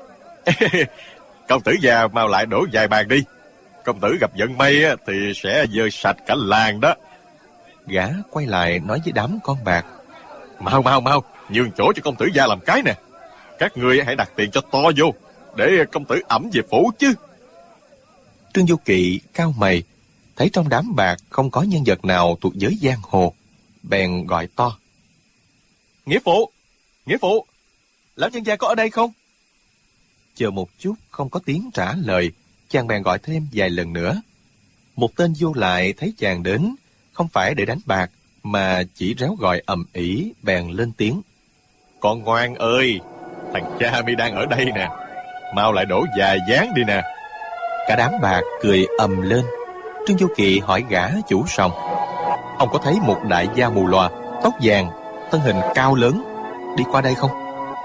Công tử già mau lại đổ vài bàn đi. Công tử gặp vận may thì sẽ dơi sạch cả làng đó. Gã quay lại nói với đám con bạc: Mau, nhường chỗ cho công tử gia làm cái nè. Các ngươi hãy đặt tiền cho to vô, để công tử ẵm về phủ chứ. Trương Du Kỳ cau mày, thấy trong đám bạc không có nhân vật nào thuộc giới giang hồ, bèn gọi to: Nghĩa phụ, lão nhân gia có ở đây không? Chờ một chút không có tiếng trả lời, chàng bèn gọi thêm vài lần nữa. Một tên vô lại thấy chàng đến, không phải để đánh bạc, mà chỉ réo gọi ầm ĩ, bèn lên tiếng: Con ngoan ơi, thằng cha mi đang ở đây nè, mau lại đổ vài ván đi nè. Cả đám bạc cười ầm lên. Trương Du Kỳ hỏi gã chủ sòng: Ông có thấy một đại gia mù lòa, tóc vàng, thân hình cao lớn đi qua đây không?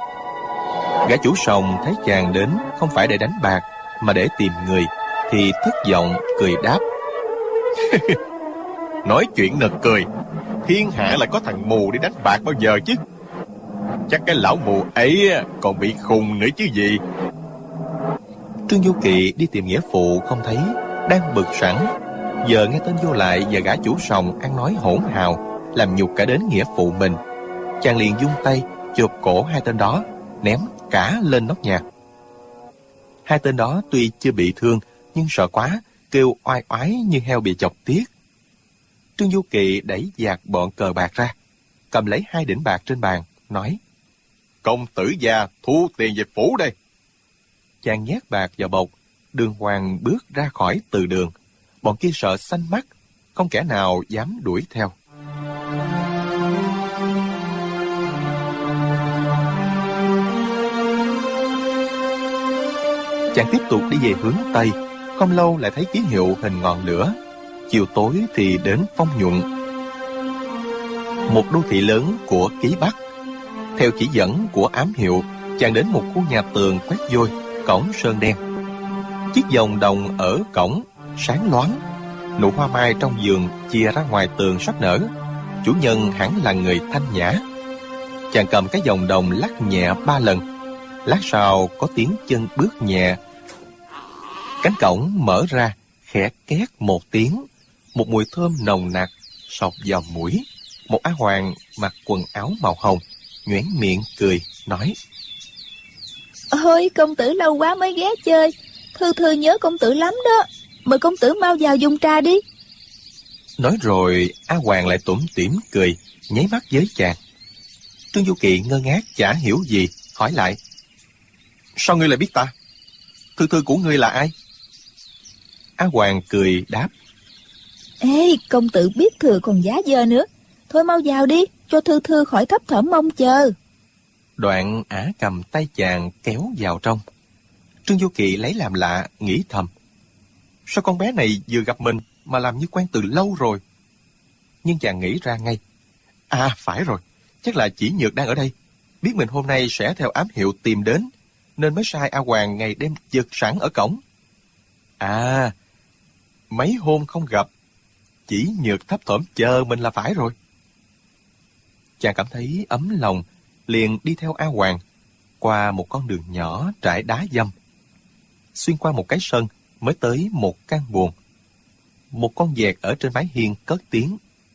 Gã chủ sòng thấy chàng đến không phải để đánh bạc, mà để tìm người, thì thất vọng cười đáp: Nói chuyện nực cười, thiên hạ lại có thằng mù đi đánh bạc bao giờ chứ? Chắc cái lão mù ấy còn bị khùng nữa chứ gì. Trương Du Kỳ đi tìm nghĩa phụ không thấy, đang bực sẵn, giờ nghe tên vô lại và gã chủ sòng ăn nói hỗn hào, làm nhục cả đến nghĩa phụ mình. Chàng liền vung tay chộp cổ hai tên đó, ném cả lên nóc nhà. Hai tên đó tuy chưa bị thương, nhưng sợ quá, kêu oai oái như heo bị chọc tiết. Trương Du Kỳ đẩy dạt bọn cờ bạc ra, cầm lấy 2 đỉnh bạc trên bàn, nói: Công tử già thu tiền về phủ đây. Chàng nhét bạc vào bọc, đường hoàng bước ra khỏi từ đường. Bọn kia sợ xanh mắt, không kẻ nào dám đuổi theo. Chàng tiếp tục đi về hướng Tây, không lâu lại thấy ký hiệu hình ngọn lửa. Chiều tối thì đến Phong Nhuận, một đô thị lớn của Ký Bắc. Theo chỉ dẫn của ám hiệu, chàng đến một khu nhà tường quét vôi, cổng sơn đen. Chiếc vòng đồng ở cổng sáng loáng, nụ hoa mai trong vườn chia ra ngoài tường sắp nở. Chủ nhân hẳn là người thanh nhã. Chàng cầm cái vòng đồng lắc nhẹ 3 lần. Lát sau có tiếng chân bước nhẹ. Cánh cổng mở ra, khẽ két một tiếng. Một mùi thơm nồng nặc sộc vào mũi. Một á hoàng mặc quần áo màu hồng, nhoẻn miệng cười, nói: Ôi, công tử lâu quá mới ghé chơi, Thư nhớ công tử lắm đó. Mời công tử mau vào dùng trà đi. Nói rồi á hoàng lại tủm tỉm cười, nháy mắt với chàng. Trương Du Kỳ ngơ ngác chả hiểu gì, hỏi lại: Sao ngươi lại biết ta? Thư của ngươi là ai? Á hoàng cười đáp: Ê, công tử biết thừa còn giá dơ nữa. Thôi mau vào đi, cho Thư khỏi thấp thỏm mong chờ. Đoạn ả cầm tay chàng kéo vào trong. Trương Du Kỳ lấy làm lạ, nghĩ thầm: Sao con bé này vừa gặp mình mà làm như quen từ lâu rồi? Nhưng chàng nghĩ ra ngay: À phải rồi, chắc là chỉ Nhược đang ở đây, biết mình hôm nay sẽ theo ám hiệu tìm đến, nên mới sai A Hoàng ngày đêm dực sẵn ở cổng. À, mấy hôm không gặp, chỉ Nhược thấp thỏm chờ mình là phải rồi. Chàng cảm thấy ấm lòng, liền đi theo A Hoàng qua một con đường nhỏ trải đá dâm, xuyên qua một cái sân mới tới một căn buồng. Một con vẹt ở trên mái hiên cất tiếng: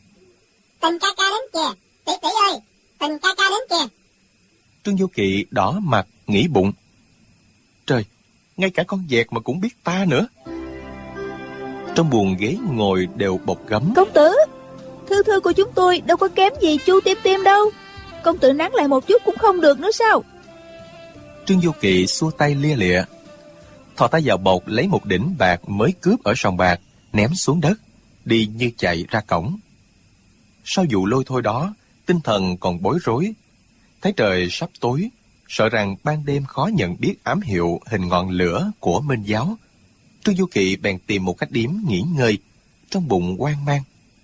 Tình ca ca đến kìa, tỷ tỷ ơi, Tình ca ca đến kìa. Trương Vô Kỵ đỏ mặt nghĩ bụng. Trời, ngay cả con vẹt mà cũng biết ta nữa. Trong buồng ghế ngồi đều bọc gấm. Công tử, thư thư của chúng tôi đâu có kém gì Chu Tim Tim đâu. Công tử nán lại một chút cũng không được nữa sao? Trương Vô Kỵ xua tay lia lịa, thò tay vào bọc lấy một đỉnh bạc mới cướp ở sòng bạc, ném xuống đất, đi như chạy ra cổng. Sau vụ lôi thôi đó, tinh thần còn bối rối. Thấy trời sắp tối, sợ rằng ban đêm khó nhận biết ám hiệu hình ngọn lửa của Minh giáo. Trương Vô Kỵ bèn tìm một khách điếm nghỉ ngơi, trong bụng hoang mang.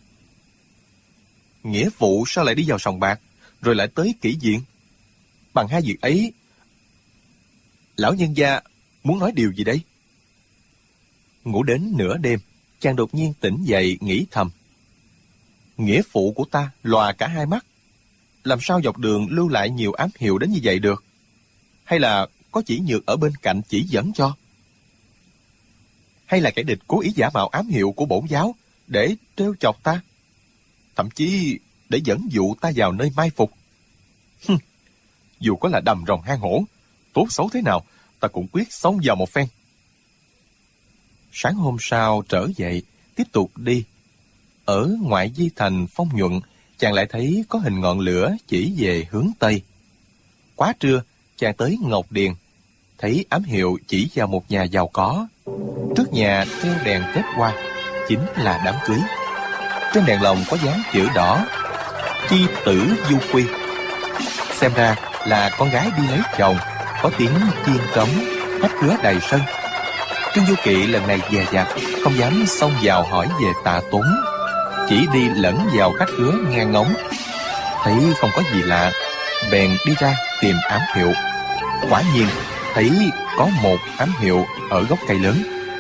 Nghĩa vụ sao lại đi vào sòng bạc, rồi lại tới kỹ viện? Bằng hai việc ấy, lão nhân gia muốn nói điều gì đây? Ngủ đến nửa đêm, chàng đột nhiên tỉnh dậy nghĩ thầm. Nghĩa phụ của ta lòa cả hai mắt, làm sao dọc đường lưu lại nhiều ám hiệu đến như vậy được? Hay là có chỉ nhược ở bên cạnh chỉ dẫn cho? Hay là kẻ địch cố ý giả mạo ám hiệu của bổn giáo để trêu chọc ta, thậm chí để dẫn dụ ta vào nơi mai phục? Dù có là đầm rồng hang hổ, tốt xấu thế nào, ta cũng quyết xông vào một phen. Sáng hôm sau trở dậy, tiếp tục đi. Ở ngoại di thành Phong Nhuận, chàng lại thấy có hình ngọn lửa chỉ về hướng Tây. Quá trưa, chàng tới Ngọc Điền, thấy ám hiệu chỉ vào một nhà giàu có. Trước nhà treo đèn kết hoa, chính là đám cưới. Trên đèn lồng có dán chữ đỏ, chi tử du quy. Xem ra là con gái đi lấy chồng, có tiếng chiên trống, khách khứa đầy sân. Trương Vô Kỵ lần này dè dặt, không dám xông vào hỏi về Tạ Tốn, chỉ đi lẫn vào khách khứa nghe ngóng. Thấy không có gì lạ, bèn đi ra tìm ám hiệu. Quả nhiên thấy có một ám hiệu ở gốc cây lớn.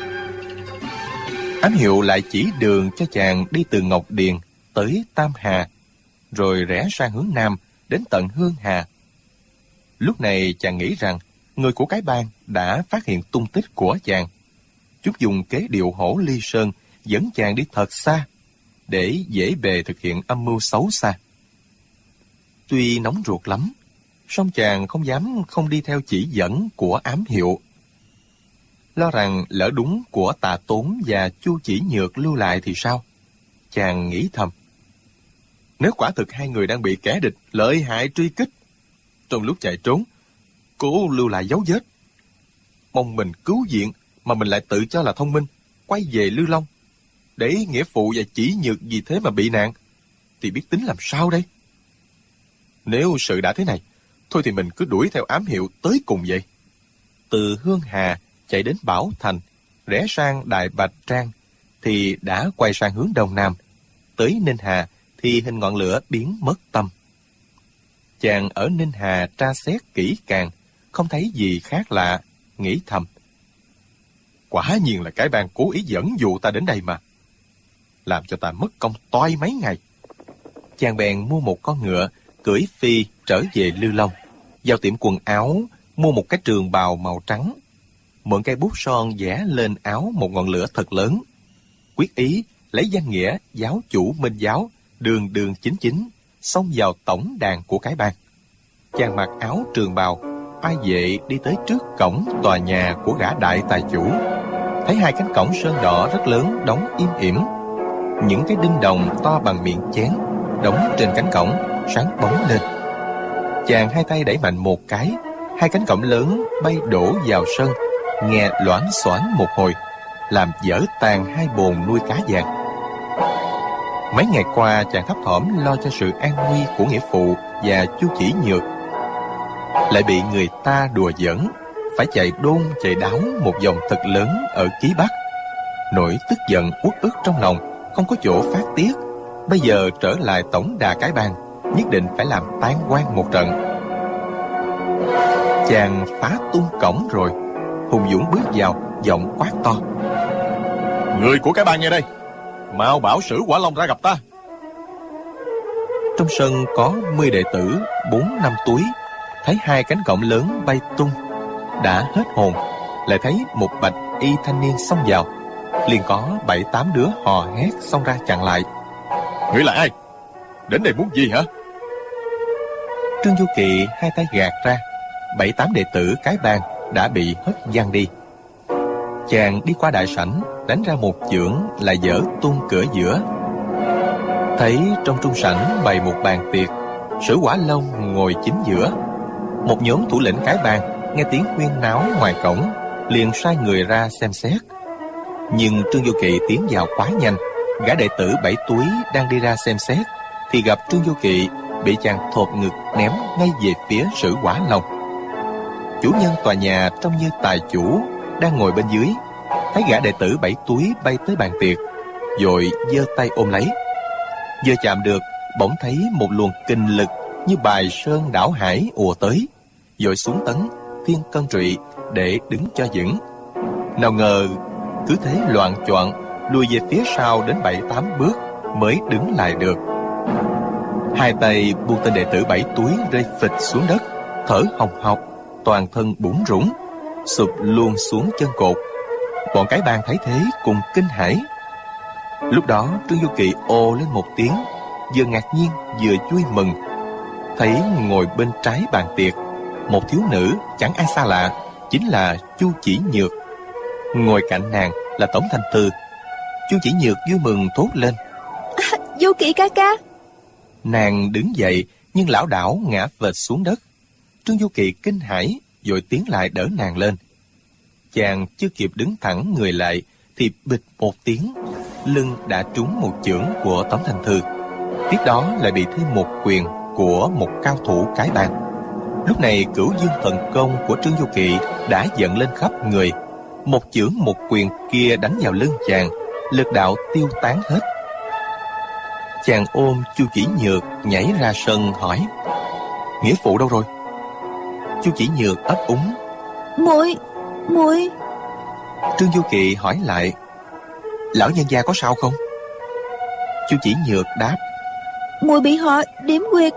Ám hiệu lại chỉ đường cho chàng đi từ Ngọc Điền tới Tam Hà, rồi rẽ sang hướng Nam đến tận Hương Hà. Lúc này chàng nghĩ rằng người của cái bang đã phát hiện tung tích của chàng. Chúng dùng kế điệu hổ ly sơn dẫn chàng đi thật xa, để dễ bề thực hiện âm mưu xấu xa. Tuy nóng ruột lắm, song chàng không dám không đi theo chỉ dẫn của ám hiệu. Lo rằng lỡ đúng của Tạ Tốn và Chu Chỉ Nhược lưu lại thì sao? Chàng nghĩ thầm. Nếu quả thực hai người đang bị kẻ địch lợi hại truy kích, trong lúc chạy trốn, cố lưu lại dấu vết, mong mình cứu viện mà mình lại tự cho là thông minh, quay về Lư Long, để nghĩa phụ và Chỉ Nhược vì thế mà bị nạn, thì biết tính làm sao đây? Nếu sự đã thế này, thôi thì mình cứ đuổi theo ám hiệu tới cùng vậy. Từ Hương Hà chạy đến Bảo Thành, rẽ sang Đại Bạch Trang, thì đã quay sang hướng Đông Nam. Tới Ninh Hà thì hình ngọn lửa biến mất tâm. Chàng ở Ninh Hà tra xét kỹ càng, không thấy gì khác lạ, nghĩ thầm. Quả nhiên là cái bang cố ý dẫn dụ ta đến đây mà, làm cho ta mất công toai mấy ngày. Chàng bèn mua một con ngựa, cưỡi phi trở về Lư Long, vào tiệm quần áo mua một cái trường bào màu trắng, mượn cây bút son vẽ lên áo một ngọn lửa thật lớn, quyết ý lấy danh nghĩa giáo chủ Minh giáo, đường đường chính chính xông vào tổng đàn của cái bang. Chàng mặc áo trường bào, ai vệ đi tới trước cổng tòa nhà của gã đại tài chủ. Thấy hai cánh cổng sơn đỏ rất lớn đóng im ỉm, những cái đinh đồng to bằng miệng chén đóng trên cánh cổng sáng bóng lên. Chàng hai tay đẩy mạnh một cái, hai cánh cổng lớn bay đổ vào sân, nghe loảng xoảng một hồi, làm vỡ tan hai bồn nuôi cá vàng. Mấy ngày qua chàng thấp thỏm lo cho sự an nguy của nghĩa phụ và Chu Chỉ Nhược, lại bị người ta đùa giỡn, phải chạy đôn chạy đáo một vòng thật lớn ở Ký Bắc. Nỗi tức giận uất ức trong lòng không có chỗ phát tiết. Bây giờ trở lại tổng đà cái bang, nhất định phải làm tán quan một trận. Chàng phá tung cổng rồi, hùng dũng bước vào, giọng quát to. Người của cái bang nghe đây, mau bảo Sử Quả Long ra gặp ta. Trong sân có 10 đệ tử 4-5 túi, thấy hai cánh cổng lớn bay tung, đã hết hồn. Lại thấy một bạch y thanh niên xông vào, liền có 7-8 đứa hò hét xông ra chặn lại. Ngươi là ai? Đến đây muốn gì hả? Trương Du Kỵ hai tay gạt ra, 7-8 đệ tử cái bang đã bị hất văng đi. Chàng đi qua đại sảnh, đánh ra một chưởng là dở tung cửa giữa. Thấy trong trung sảnh bày một bàn tiệc, Sử Quả Long ngồi chính giữa. Một nhóm thủ lĩnh cái bang nghe tiếng huyên náo ngoài cổng, liền sai người ra xem xét. Nhưng Trương Du Kỵ tiến vào quá nhanh, gã đệ tử 7 túi đang đi ra xem xét thì gặp Trương Du Kỵ bị chàng thột ngực ném ngay về phía Sử Quả Long. Chủ nhân tòa nhà trông như tài chủ đang ngồi bên dưới, thấy gã đệ tử 7 túi bay tới bàn tiệc, vội giơ tay ôm lấy. Vừa chạm được, bỗng thấy một luồng kinh lực như bài sơn đảo hải ùa tới, vội xuống tấn thiên cân trụy để đứng cho vững. Nào ngờ cứ thế loạng choạng lùi về phía sau đến 7-8 bước mới đứng lại được. Hai tay buông tên đệ tử 7 túi rơi phịch xuống đất, thở hồng hộc, toàn thân bủn rủn, sụp luôn xuống chân cột. Bọn cái bang thấy thế cùng kinh hãi. Lúc đó Trương Du Kỵ ồ lên một tiếng, vừa ngạc nhiên vừa vui mừng. Thấy ngồi bên trái bàn tiệc một thiếu nữ chẳng ai xa lạ, chính là Chu Chỉ Nhược. Ngồi cạnh nàng là Tống Thanh Thư. Chu Chỉ Nhược vui mừng thốt lên: Du Kỵ ca ca. Nàng đứng dậy nhưng lảo đảo ngã phịch xuống đất. Trương Du Kỵ kinh hãi vội tiến lại đỡ nàng lên. Chàng chưa kịp đứng thẳng người lại thì bịch một tiếng, lưng đã trúng một chưởng của Tống Thanh Thư. Tiếp đó lại bị thêm một quyền của một cao thủ cái bang. Lúc này Cửu Dương thần công của Trương Du Kỵ đã dần lên khắp người. Một chưởng một quyền kia đánh vào lưng chàng, lực đạo tiêu tán hết. Chàng ôm Chu Chỉ Nhược nhảy ra sân hỏi: Nghĩa phụ đâu rồi? Chu Chỉ Nhược ấp úng: Muội. Trương Du Kỵ hỏi lại: Lão nhân gia có sao không? Chu Chỉ Nhược đáp: Muội bị họ điểm quyệt.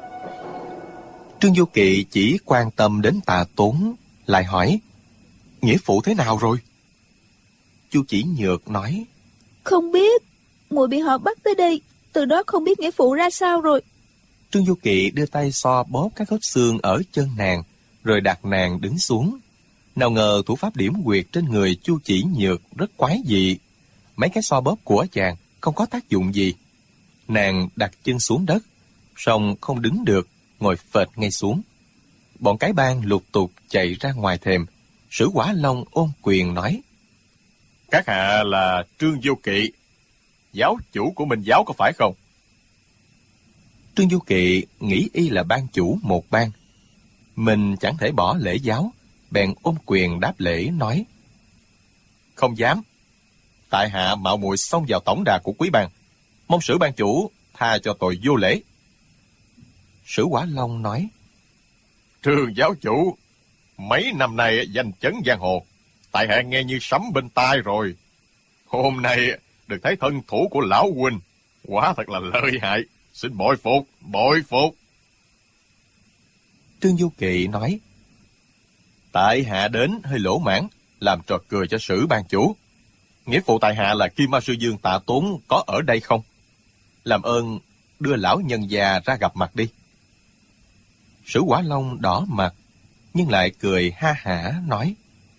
Trương Du Kỵ chỉ quan tâm đến Tạ Tốn, lại hỏi: Nghĩa phụ thế nào rồi? Chu Chỉ Nhược nói: Không biết, muội bị họ bắt tới đây, từ đó không biết nghĩa phụ ra sao rồi. Trương Du Kỵ đưa tay xoa bóp các khớp xương ở chân nàng, rồi đặt nàng đứng xuống. Nào ngờ thủ pháp điểm quyệt trên người Chu Chỉ Nhược rất quái dị. Mấy cái xoa bóp của chàng không có tác dụng gì. Nàng đặt chân xuống đất, song không đứng được, ngồi phệt ngay xuống. Bọn cái bang lục tục chạy ra ngoài thềm. Sử Quả Long ôm quyền nói: Các hạ là Trương Du Kỵ, giáo chủ của Minh giáo có phải không? Trương Du Kỵ nghĩ y là ban chủ một bang, mình chẳng thể bỏ lễ giáo, bèn ôm quyền đáp lễ nói: Không dám. Tại hạ mạo muội xông vào tổng đà của quý bang, mong Sử ban chủ tha cho tội vô lễ. Sử Quả Long nói: Trương giáo chủ, mấy năm nay danh chấn giang hồ, tại hạ nghe như sấm bên tai rồi. Hôm nay được thấy thân thủ của lão huynh, quả thật là lợi hại, xin bội phục. Trương Du Kỵ nói: Tại hạ đến hơi lỗ mãn, làm trò cười cho Sử ban chủ. Nghĩa phụ tại hạ là Kim Ma Sư Dương Tạ Tốn có ở đây không? Làm ơn đưa lão nhân già ra gặp mặt đi. Sử Quả Long đỏ mặt, nhưng lại cười ha hả nói: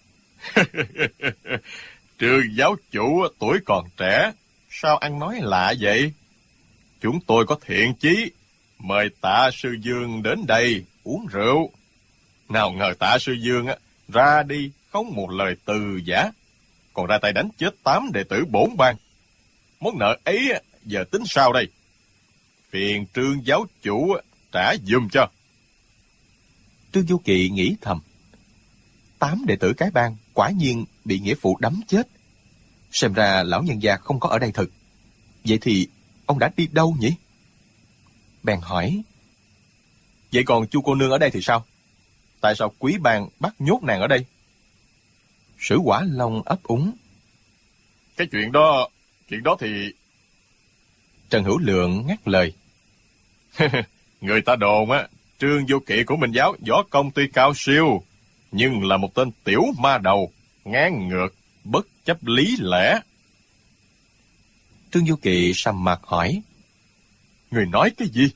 Trương giáo chủ tuổi còn trẻ, sao ăn nói lạ vậy? Chúng tôi có thiện chí, mời Tạ Sư Dương đến đây uống rượu. Nào ngờ Tạ Sư Dương ra đi không một lời từ giả, còn ra tay đánh chết 8 đệ tử bổn bang. Món nợ ấy giờ tính sao đây? Phiền Trương giáo chủ trả giùm cho. Trương Du Kỵ nghĩ thầm: 8 đệ tử cái bang quả nhiên bị nghĩa phụ đấm chết. Xem ra lão nhân gia không có ở đây thật. Vậy thì ông đã đi đâu nhỉ? Bèn hỏi: Vậy còn Chu cô nương ở đây thì sao? Tại sao quý bang bắt nhốt nàng ở đây? Sử Quả Long ấp úng: Cái chuyện đó thì... Trần Hữu Lượng ngắt lời: Người ta đồn Trương Du Kỵ của Minh giáo võ công tuy cao siêu, nhưng là một tên tiểu ma đầu, ngang ngược, bất chấp lý lẽ. Trương Du Kỵ sầm mặt hỏi: Người nói cái gì?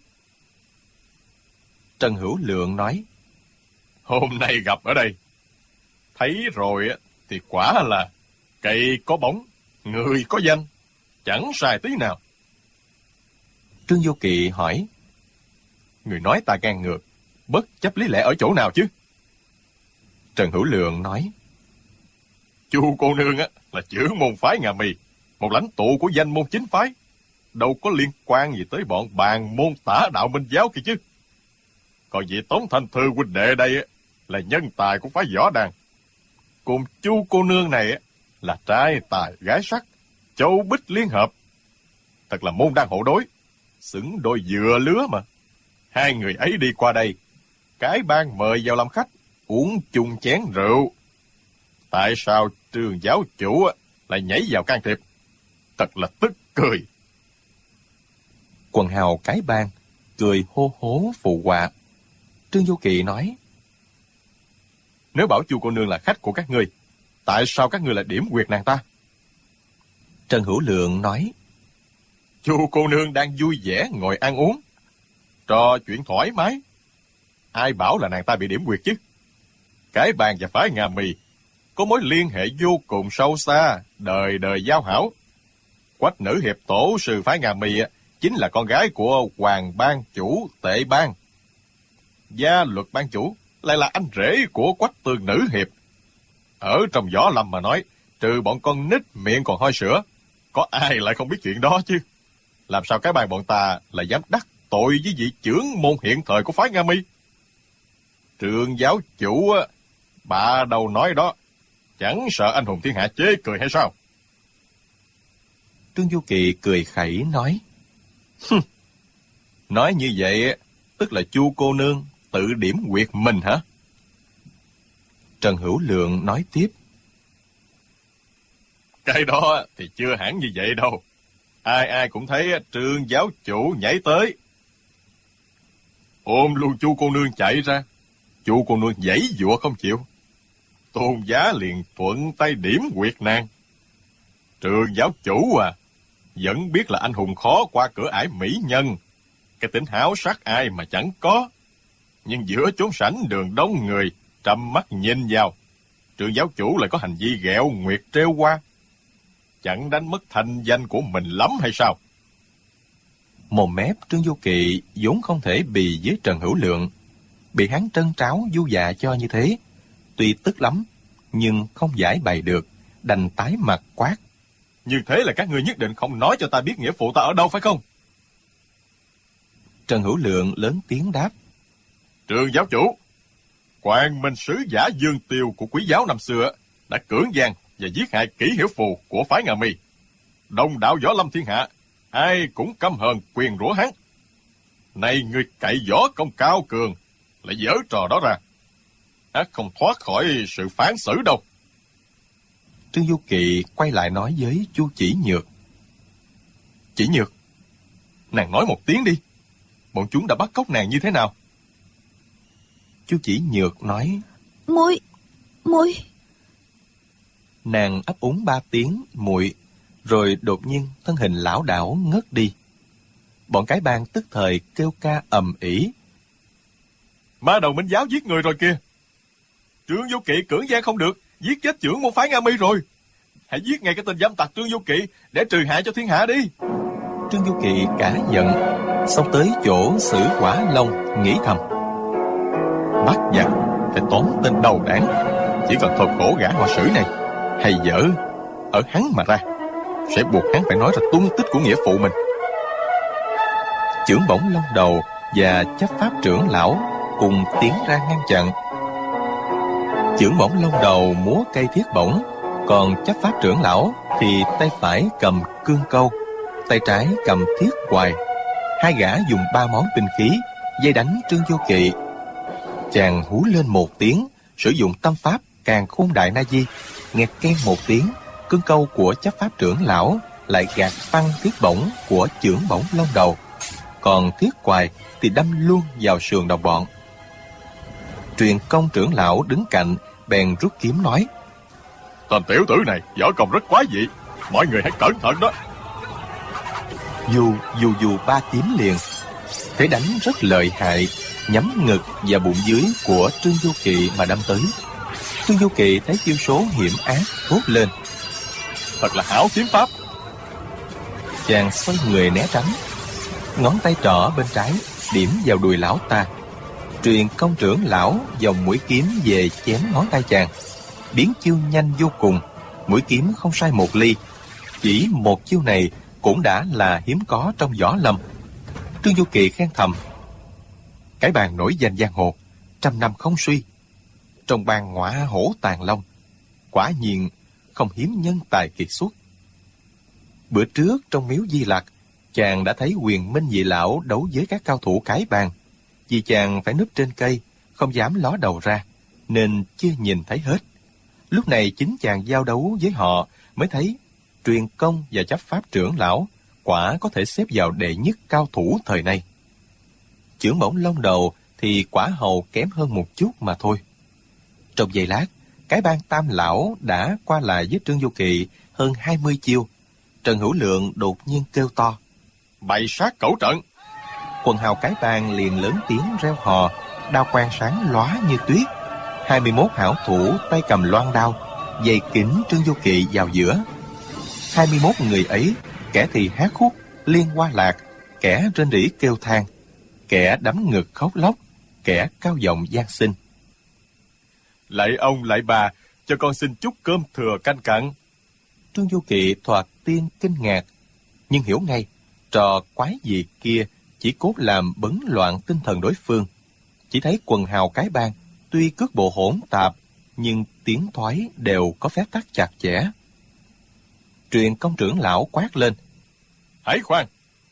Trần Hữu Lượng nói, Hôm nay gặp ở đây, thấy rồi thì quả là cây có bóng, người có danh, chẳng sai tí nào. Trương Vô Kỵ hỏi, Người nói ta ngang ngược, bất chấp lý lẽ ở chỗ nào chứ? Trần Hữu Lượng nói, Chu cô nương là trưởng môn phái Nga Mi, một lãnh tụ của danh môn chính phái, đâu có liên quan gì tới bọn bàn môn tả đạo Minh giáo kia chứ. Còn vị Tống Thanh Thư huynh đệ đây là nhân tài của phái Võ Đàn. Cùng Chu cô nương này là trai tài gái sắc, châu bích liên hợp. Thật là môn đăng hộ đối, xứng đôi dừa lứa mà. Hai người ấy đi qua đây, cái bang mời vào làm khách, uống chung chén rượu. Tại sao Trương giáo chủ lại nhảy vào can thiệp? Thật là tức cười. quần hào cái bang cười hô hố phụ họa. Trương Vô Kỵ nói, Nếu bảo Chu cô nương là khách của các ngươi, tại sao các ngươi lại điểm quyệt nàng ta? Trần Hữu Lượng nói, Chu cô nương đang vui vẻ ngồi ăn uống, trò chuyện thoải mái. Ai bảo là nàng ta bị điểm quyệt chứ? Cái bang và phái Nga Mi có mối liên hệ vô cùng sâu xa, đời đời giao hảo. Quách nữ hiệp tổ sư phái Nga Mi chính là con gái của Hoàng ban chủ Tệ Bang. Gia Luật ban chủ lại là anh rể của Quách Tương nữ hiệp. Ở trong võ lâm mà nói, trừ bọn con nít miệng còn hôi sữa, có ai lại không biết chuyện đó chứ? Làm sao cái bang bọn ta lại dám đắc tội với vị trưởng môn hiện thời của phái Nga Mi? Trương giáo chủ bà đầu nói đó, chẳng sợ anh hùng thiên hạ chế cười hay sao? Trương Vô Kỵ cười khẩy nói, Nói như vậy tức là Chu cô nương tự điểm quyệt mình hả? Trần Hữu Lượng nói tiếp, Cái đó thì chưa hẳn như vậy đâu. Ai ai cũng thấy Trương giáo chủ nhảy tới, ôm luôn Chu cô nương chạy ra. Chu cô nương giãy giụa không chịu. Tôn giá liền thuận tay điểm quyệt nàng. Trương giáo chủ vẫn biết là anh hùng khó qua cửa ải mỹ nhân. Cái tính háo sắc ai mà chẳng có. Nhưng giữa chốn sảnh đường đông người, trầm mắt nhìn vào, Trương giáo chủ lại có hành vi ghẹo nguyệt trêu hoa. Chẳng đánh mất thanh danh của mình lắm hay sao? mồm mép Trương Vô Kỵ vốn không thể bì với Trần Hữu Lượng, bị hắn trân tráo du dạ cho như thế, tuy tức lắm nhưng không giải bày được, đành tái mặt quát, Như thế là các ngươi nhất định không nói cho ta biết nghĩa phụ ta ở đâu phải không? Trần Hữu Lượng lớn tiếng đáp, Trương giáo chủ, Quang Minh sứ giả Dương Tiêu của Quý giáo năm xưa đã cưỡng gian và giết hại Kỷ Hiểu Phù của phái Nga Mi. Đông đảo võ lâm thiên hạ, ai cũng căm hờn quyền rủa hắn. Nay ngươi cậy võ công cao cường, lại giở trò đó ra, ắt không thoát khỏi sự phán xử đâu. Trương Vô Kỵ quay lại nói với Chu Chỉ Nhược, Chỉ Nhược, nàng nói một tiếng đi, bọn chúng đã bắt cóc nàng như thế nào? Chu Chỉ Nhược nói, Muội. Nàng ấp úng 3 tiếng muội, rồi đột nhiên thân hình lảo đảo ngất đi. Bọn cái bang tức thời kêu ca ầm ĩ, Ma đầu Minh giáo giết người rồi kìa. Trương Vô Kỵ cưỡng gian không được, giết chết trưởng môn phái Nga Mi rồi. Hãy giết ngay cái tên dâm tặc Trương Vô Kỵ để trừ hại cho thiên hạ đi. Trương Vô Kỵ cả giận, xông tới chỗ Sử Quả Long, nghĩ thầm, Bắt giặc phải tóm tên đầu đảng, chỉ cần thôi khổ gã họ Sử này, hay dở ở hắn mà ra, sẽ buộc hắn phải nói ra tung tích của nghĩa phụ mình. Chưởng Bổng Long Đầu và chấp pháp trưởng lão cùng tiến ra ngăn chặn. Chưởng Bổng Long Đầu múa cây thiết bổng, còn chấp pháp trưởng lão thì tay phải cầm cương câu, tay trái cầm thiết quài. Hai gã dùng 3 món binh khí dây đánh Trương Vô Kỵ. Chàng hú lên một tiếng, sử dụng tâm pháp Càn Khôn Đại Na Di, nghe keng một tiếng, cương câu của chấp pháp trưởng lão lại gạt phăng thiết bổng của chưởng Bổng Long Đầu, còn thiết quài thì đâm luôn vào sườn đồng bọn. Truyền Công trưởng lão đứng cạnh bèn rút kiếm nói, Tên tiểu tử này võ công rất quái dị, mọi người hãy cẩn thận đó. Dù ba kiếm liền. Thế đánh rất lợi hại, nhắm ngực và bụng dưới của Trương Vô Kỵ mà đâm tới. Trương Vô Kỵ thấy chiêu số hiểm ác, thốt lên: Thật là hảo kiếm pháp. Chàng xoay người né tránh, ngón tay trỏ bên trái điểm vào đùi lão ta. Truyền công trưởng lão dòng mũi kiếm về chém ngón tay chàng. Biến chiêu nhanh vô cùng, mũi kiếm không sai một ly. Chỉ một chiêu này cũng đã là hiếm có trong võ lâm. Trương Vô Kỵ khen thầm: Cái bàn nổi danh giang hồ, trăm năm không suy. Trong bàn ngọa hổ tàng long, quả nhiên không hiếm nhân tài kiệt xuất. Bữa trước trong miếu Di Lặc, chàng đã thấy Huyền Minh Nhị lão đấu với các cao thủ cái bàn. Vì chàng phải núp trên cây, không dám ló đầu ra, nên chưa nhìn thấy hết. Lúc này chính chàng giao đấu với họ mới thấy Truyền Công và Chấp Pháp trưởng lão quả có thể xếp vào đệ nhất cao thủ thời nay. Chưởng Bổng Long Đầu thì quả hầu kém hơn một chút mà thôi. Trong giây lát, cái bang Tam lão đã qua lại với Trương Vô Kỵ hơn 20 chiêu. Trần Hữu Lượng đột nhiên kêu to: Bày sát cẩu trận! Quần hào cái bang liền lớn tiếng reo hò, đao quang sáng lóa như tuyết. 21 hảo thủ tay cầm loan đao dày kính Trương Vô Kỵ vào giữa. 21 người ấy, kẻ thì hát khúc liên hoa lạc, kẻ rên rỉ kêu than, kẻ đấm ngực khóc lóc, kẻ cao giọng van xin: Lạy ông lạy bà, cho con xin chút cơm thừa canh cặn. Trương Vô Kỵ thoạt tiên kinh ngạc, nhưng hiểu ngay trò quái gì kia chỉ cốt làm bấn loạn tinh thần đối phương. Chỉ thấy quần hào cái bang tuy cước bộ hỗn tạp, nhưng tiếng thoái đều có phép tắc chặt chẽ. Truyền Công trưởng lão quát lên: Hãy khoan!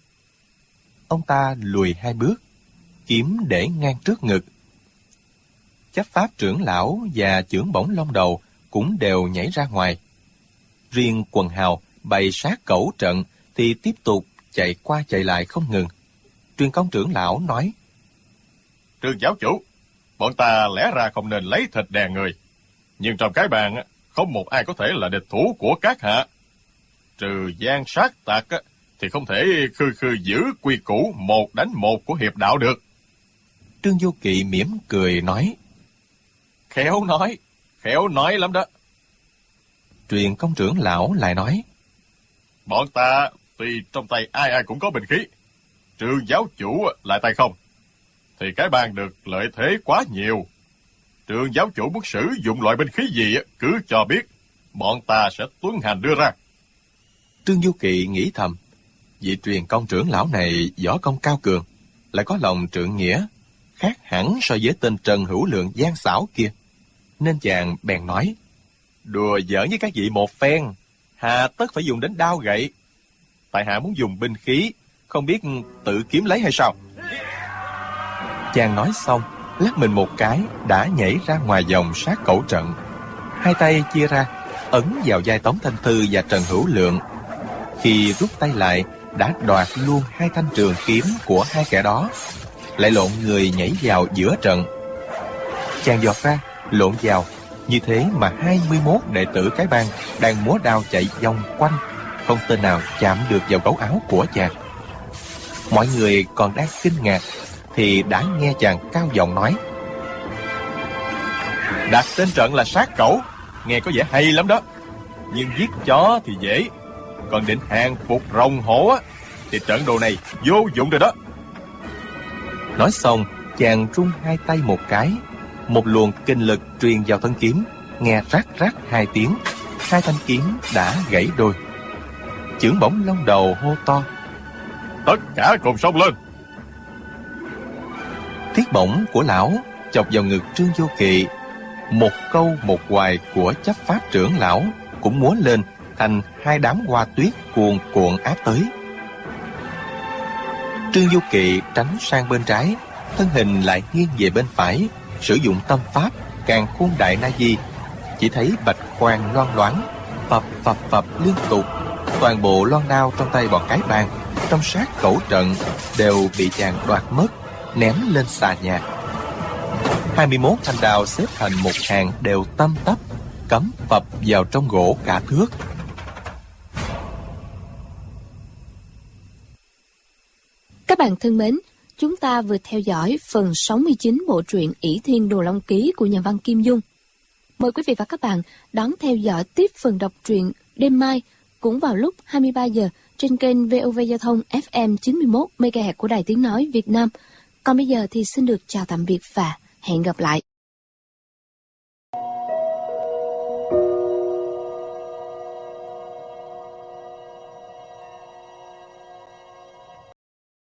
Ông ta lùi 2 bước, kiếm để ngang trước ngực. Chấp Pháp trưởng lão và Chưởng Bổng Long Đầu cũng đều nhảy ra ngoài. Riêng quần hào bày sát cẩu trận thì tiếp tục chạy qua chạy lại không ngừng. Truyền Công trưởng lão nói: Trương giáo chủ, bọn ta lẽ ra không nên lấy thịt đè người, nhưng trong cái bàn không một ai có thể là địch thủ của các hạ. Trừ gian sát tặc thì không thể khư giữ quy củ một đánh một của hiệp đạo được. Trương Vô Kỵ mỉm cười nói: Khéo nói lắm đó. Truyền Công trưởng lão lại nói: Bọn ta tuy trong tay ai ai cũng có binh khí, Trương giáo chủ lại tay không, thì cái bàn được lợi thế quá nhiều. Trương giáo chủ muốn sử dụng loại binh khí gì cứ cho biết, bọn ta sẽ tuân hành đưa ra. Trương Vô Kỵ nghĩ thầm, vị Truyền Công trưởng lão này võ công cao cường, lại có lòng trượng nghĩa, khác hẳn so với tên Trần Hữu Lượng gian xảo kia. Nên chàng bèn nói: Đùa giỡn với các vị một phen, hà tất phải dùng đến đao gậy. Tại hạ muốn dùng binh khí, không biết tự kiếm lấy hay sao? Chàng nói xong, lắc mình một cái đã nhảy ra ngoài vòng sát cẩu trận. Hai tay chia ra, ấn vào vai Tống Thanh Thư và Trần Hữu Lượng. Khi rút tay lại, đã đoạt luôn 2 thanh trường kiếm của hai kẻ đó, lại lộn người nhảy vào giữa trận. Chàng giọt ra, lộn vào, như thế mà 21 đệ tử cái bang đang múa đao chạy vòng quanh, không tên nào chạm được vào gấu áo của chàng. Mọi người còn đang kinh ngạc thì đã nghe chàng cao giọng nói: Đặt tên trận là sát cẩu, nghe có vẻ hay lắm đó, nhưng giết chó thì dễ, còn định hàng phục rồng hổ á, thì trận đồ này vô dụng rồi đó. Nói xong, chàng rung 2 tay một cái, một luồng kinh lực truyền vào thân kiếm, nghe rắc rắc 2 tiếng, 2 thanh kiếm đã gãy đôi. Chưởng Bổng Long Đầu hô to: Tất cả cùng xông lên! Thiết bổng của lão chọc vào ngực Trương Vô Kỵ. Một câu một hoài của Chấp Pháp trưởng lão cũng múa lên thành 2 đám hoa tuyết cuồn cuộn áp tới. Trương Vô Kỵ tránh sang bên trái, thân hình lại nghiêng về bên phải, sử dụng tâm pháp Càn Khôn Đại Na Di. Chỉ thấy bạch quang loang loáng, phập liên tục. Toàn bộ loan đao trong tay bọn cái bang trong sát cẩu trận đều bị chàng đoạt mất, ném lên xà nhà. 21 thanh đao xếp thành một hàng đều tăm tắp, cắm phập vào trong gỗ cả thước. bạn thân mến, chúng ta vừa theo dõi phần 69 bộ truyện ỷ Thiên Đồ Long Ký của nhà văn Kim Dung. Mời quý vị và các bạn đón theo dõi tiếp phần đọc truyện đêm mai cũng vào lúc 23 giờ trên kênh VOV Giao thông FM 91 MHz của Đài Tiếng nói Việt Nam. Còn bây giờ thì xin được chào tạm biệt và hẹn gặp lại.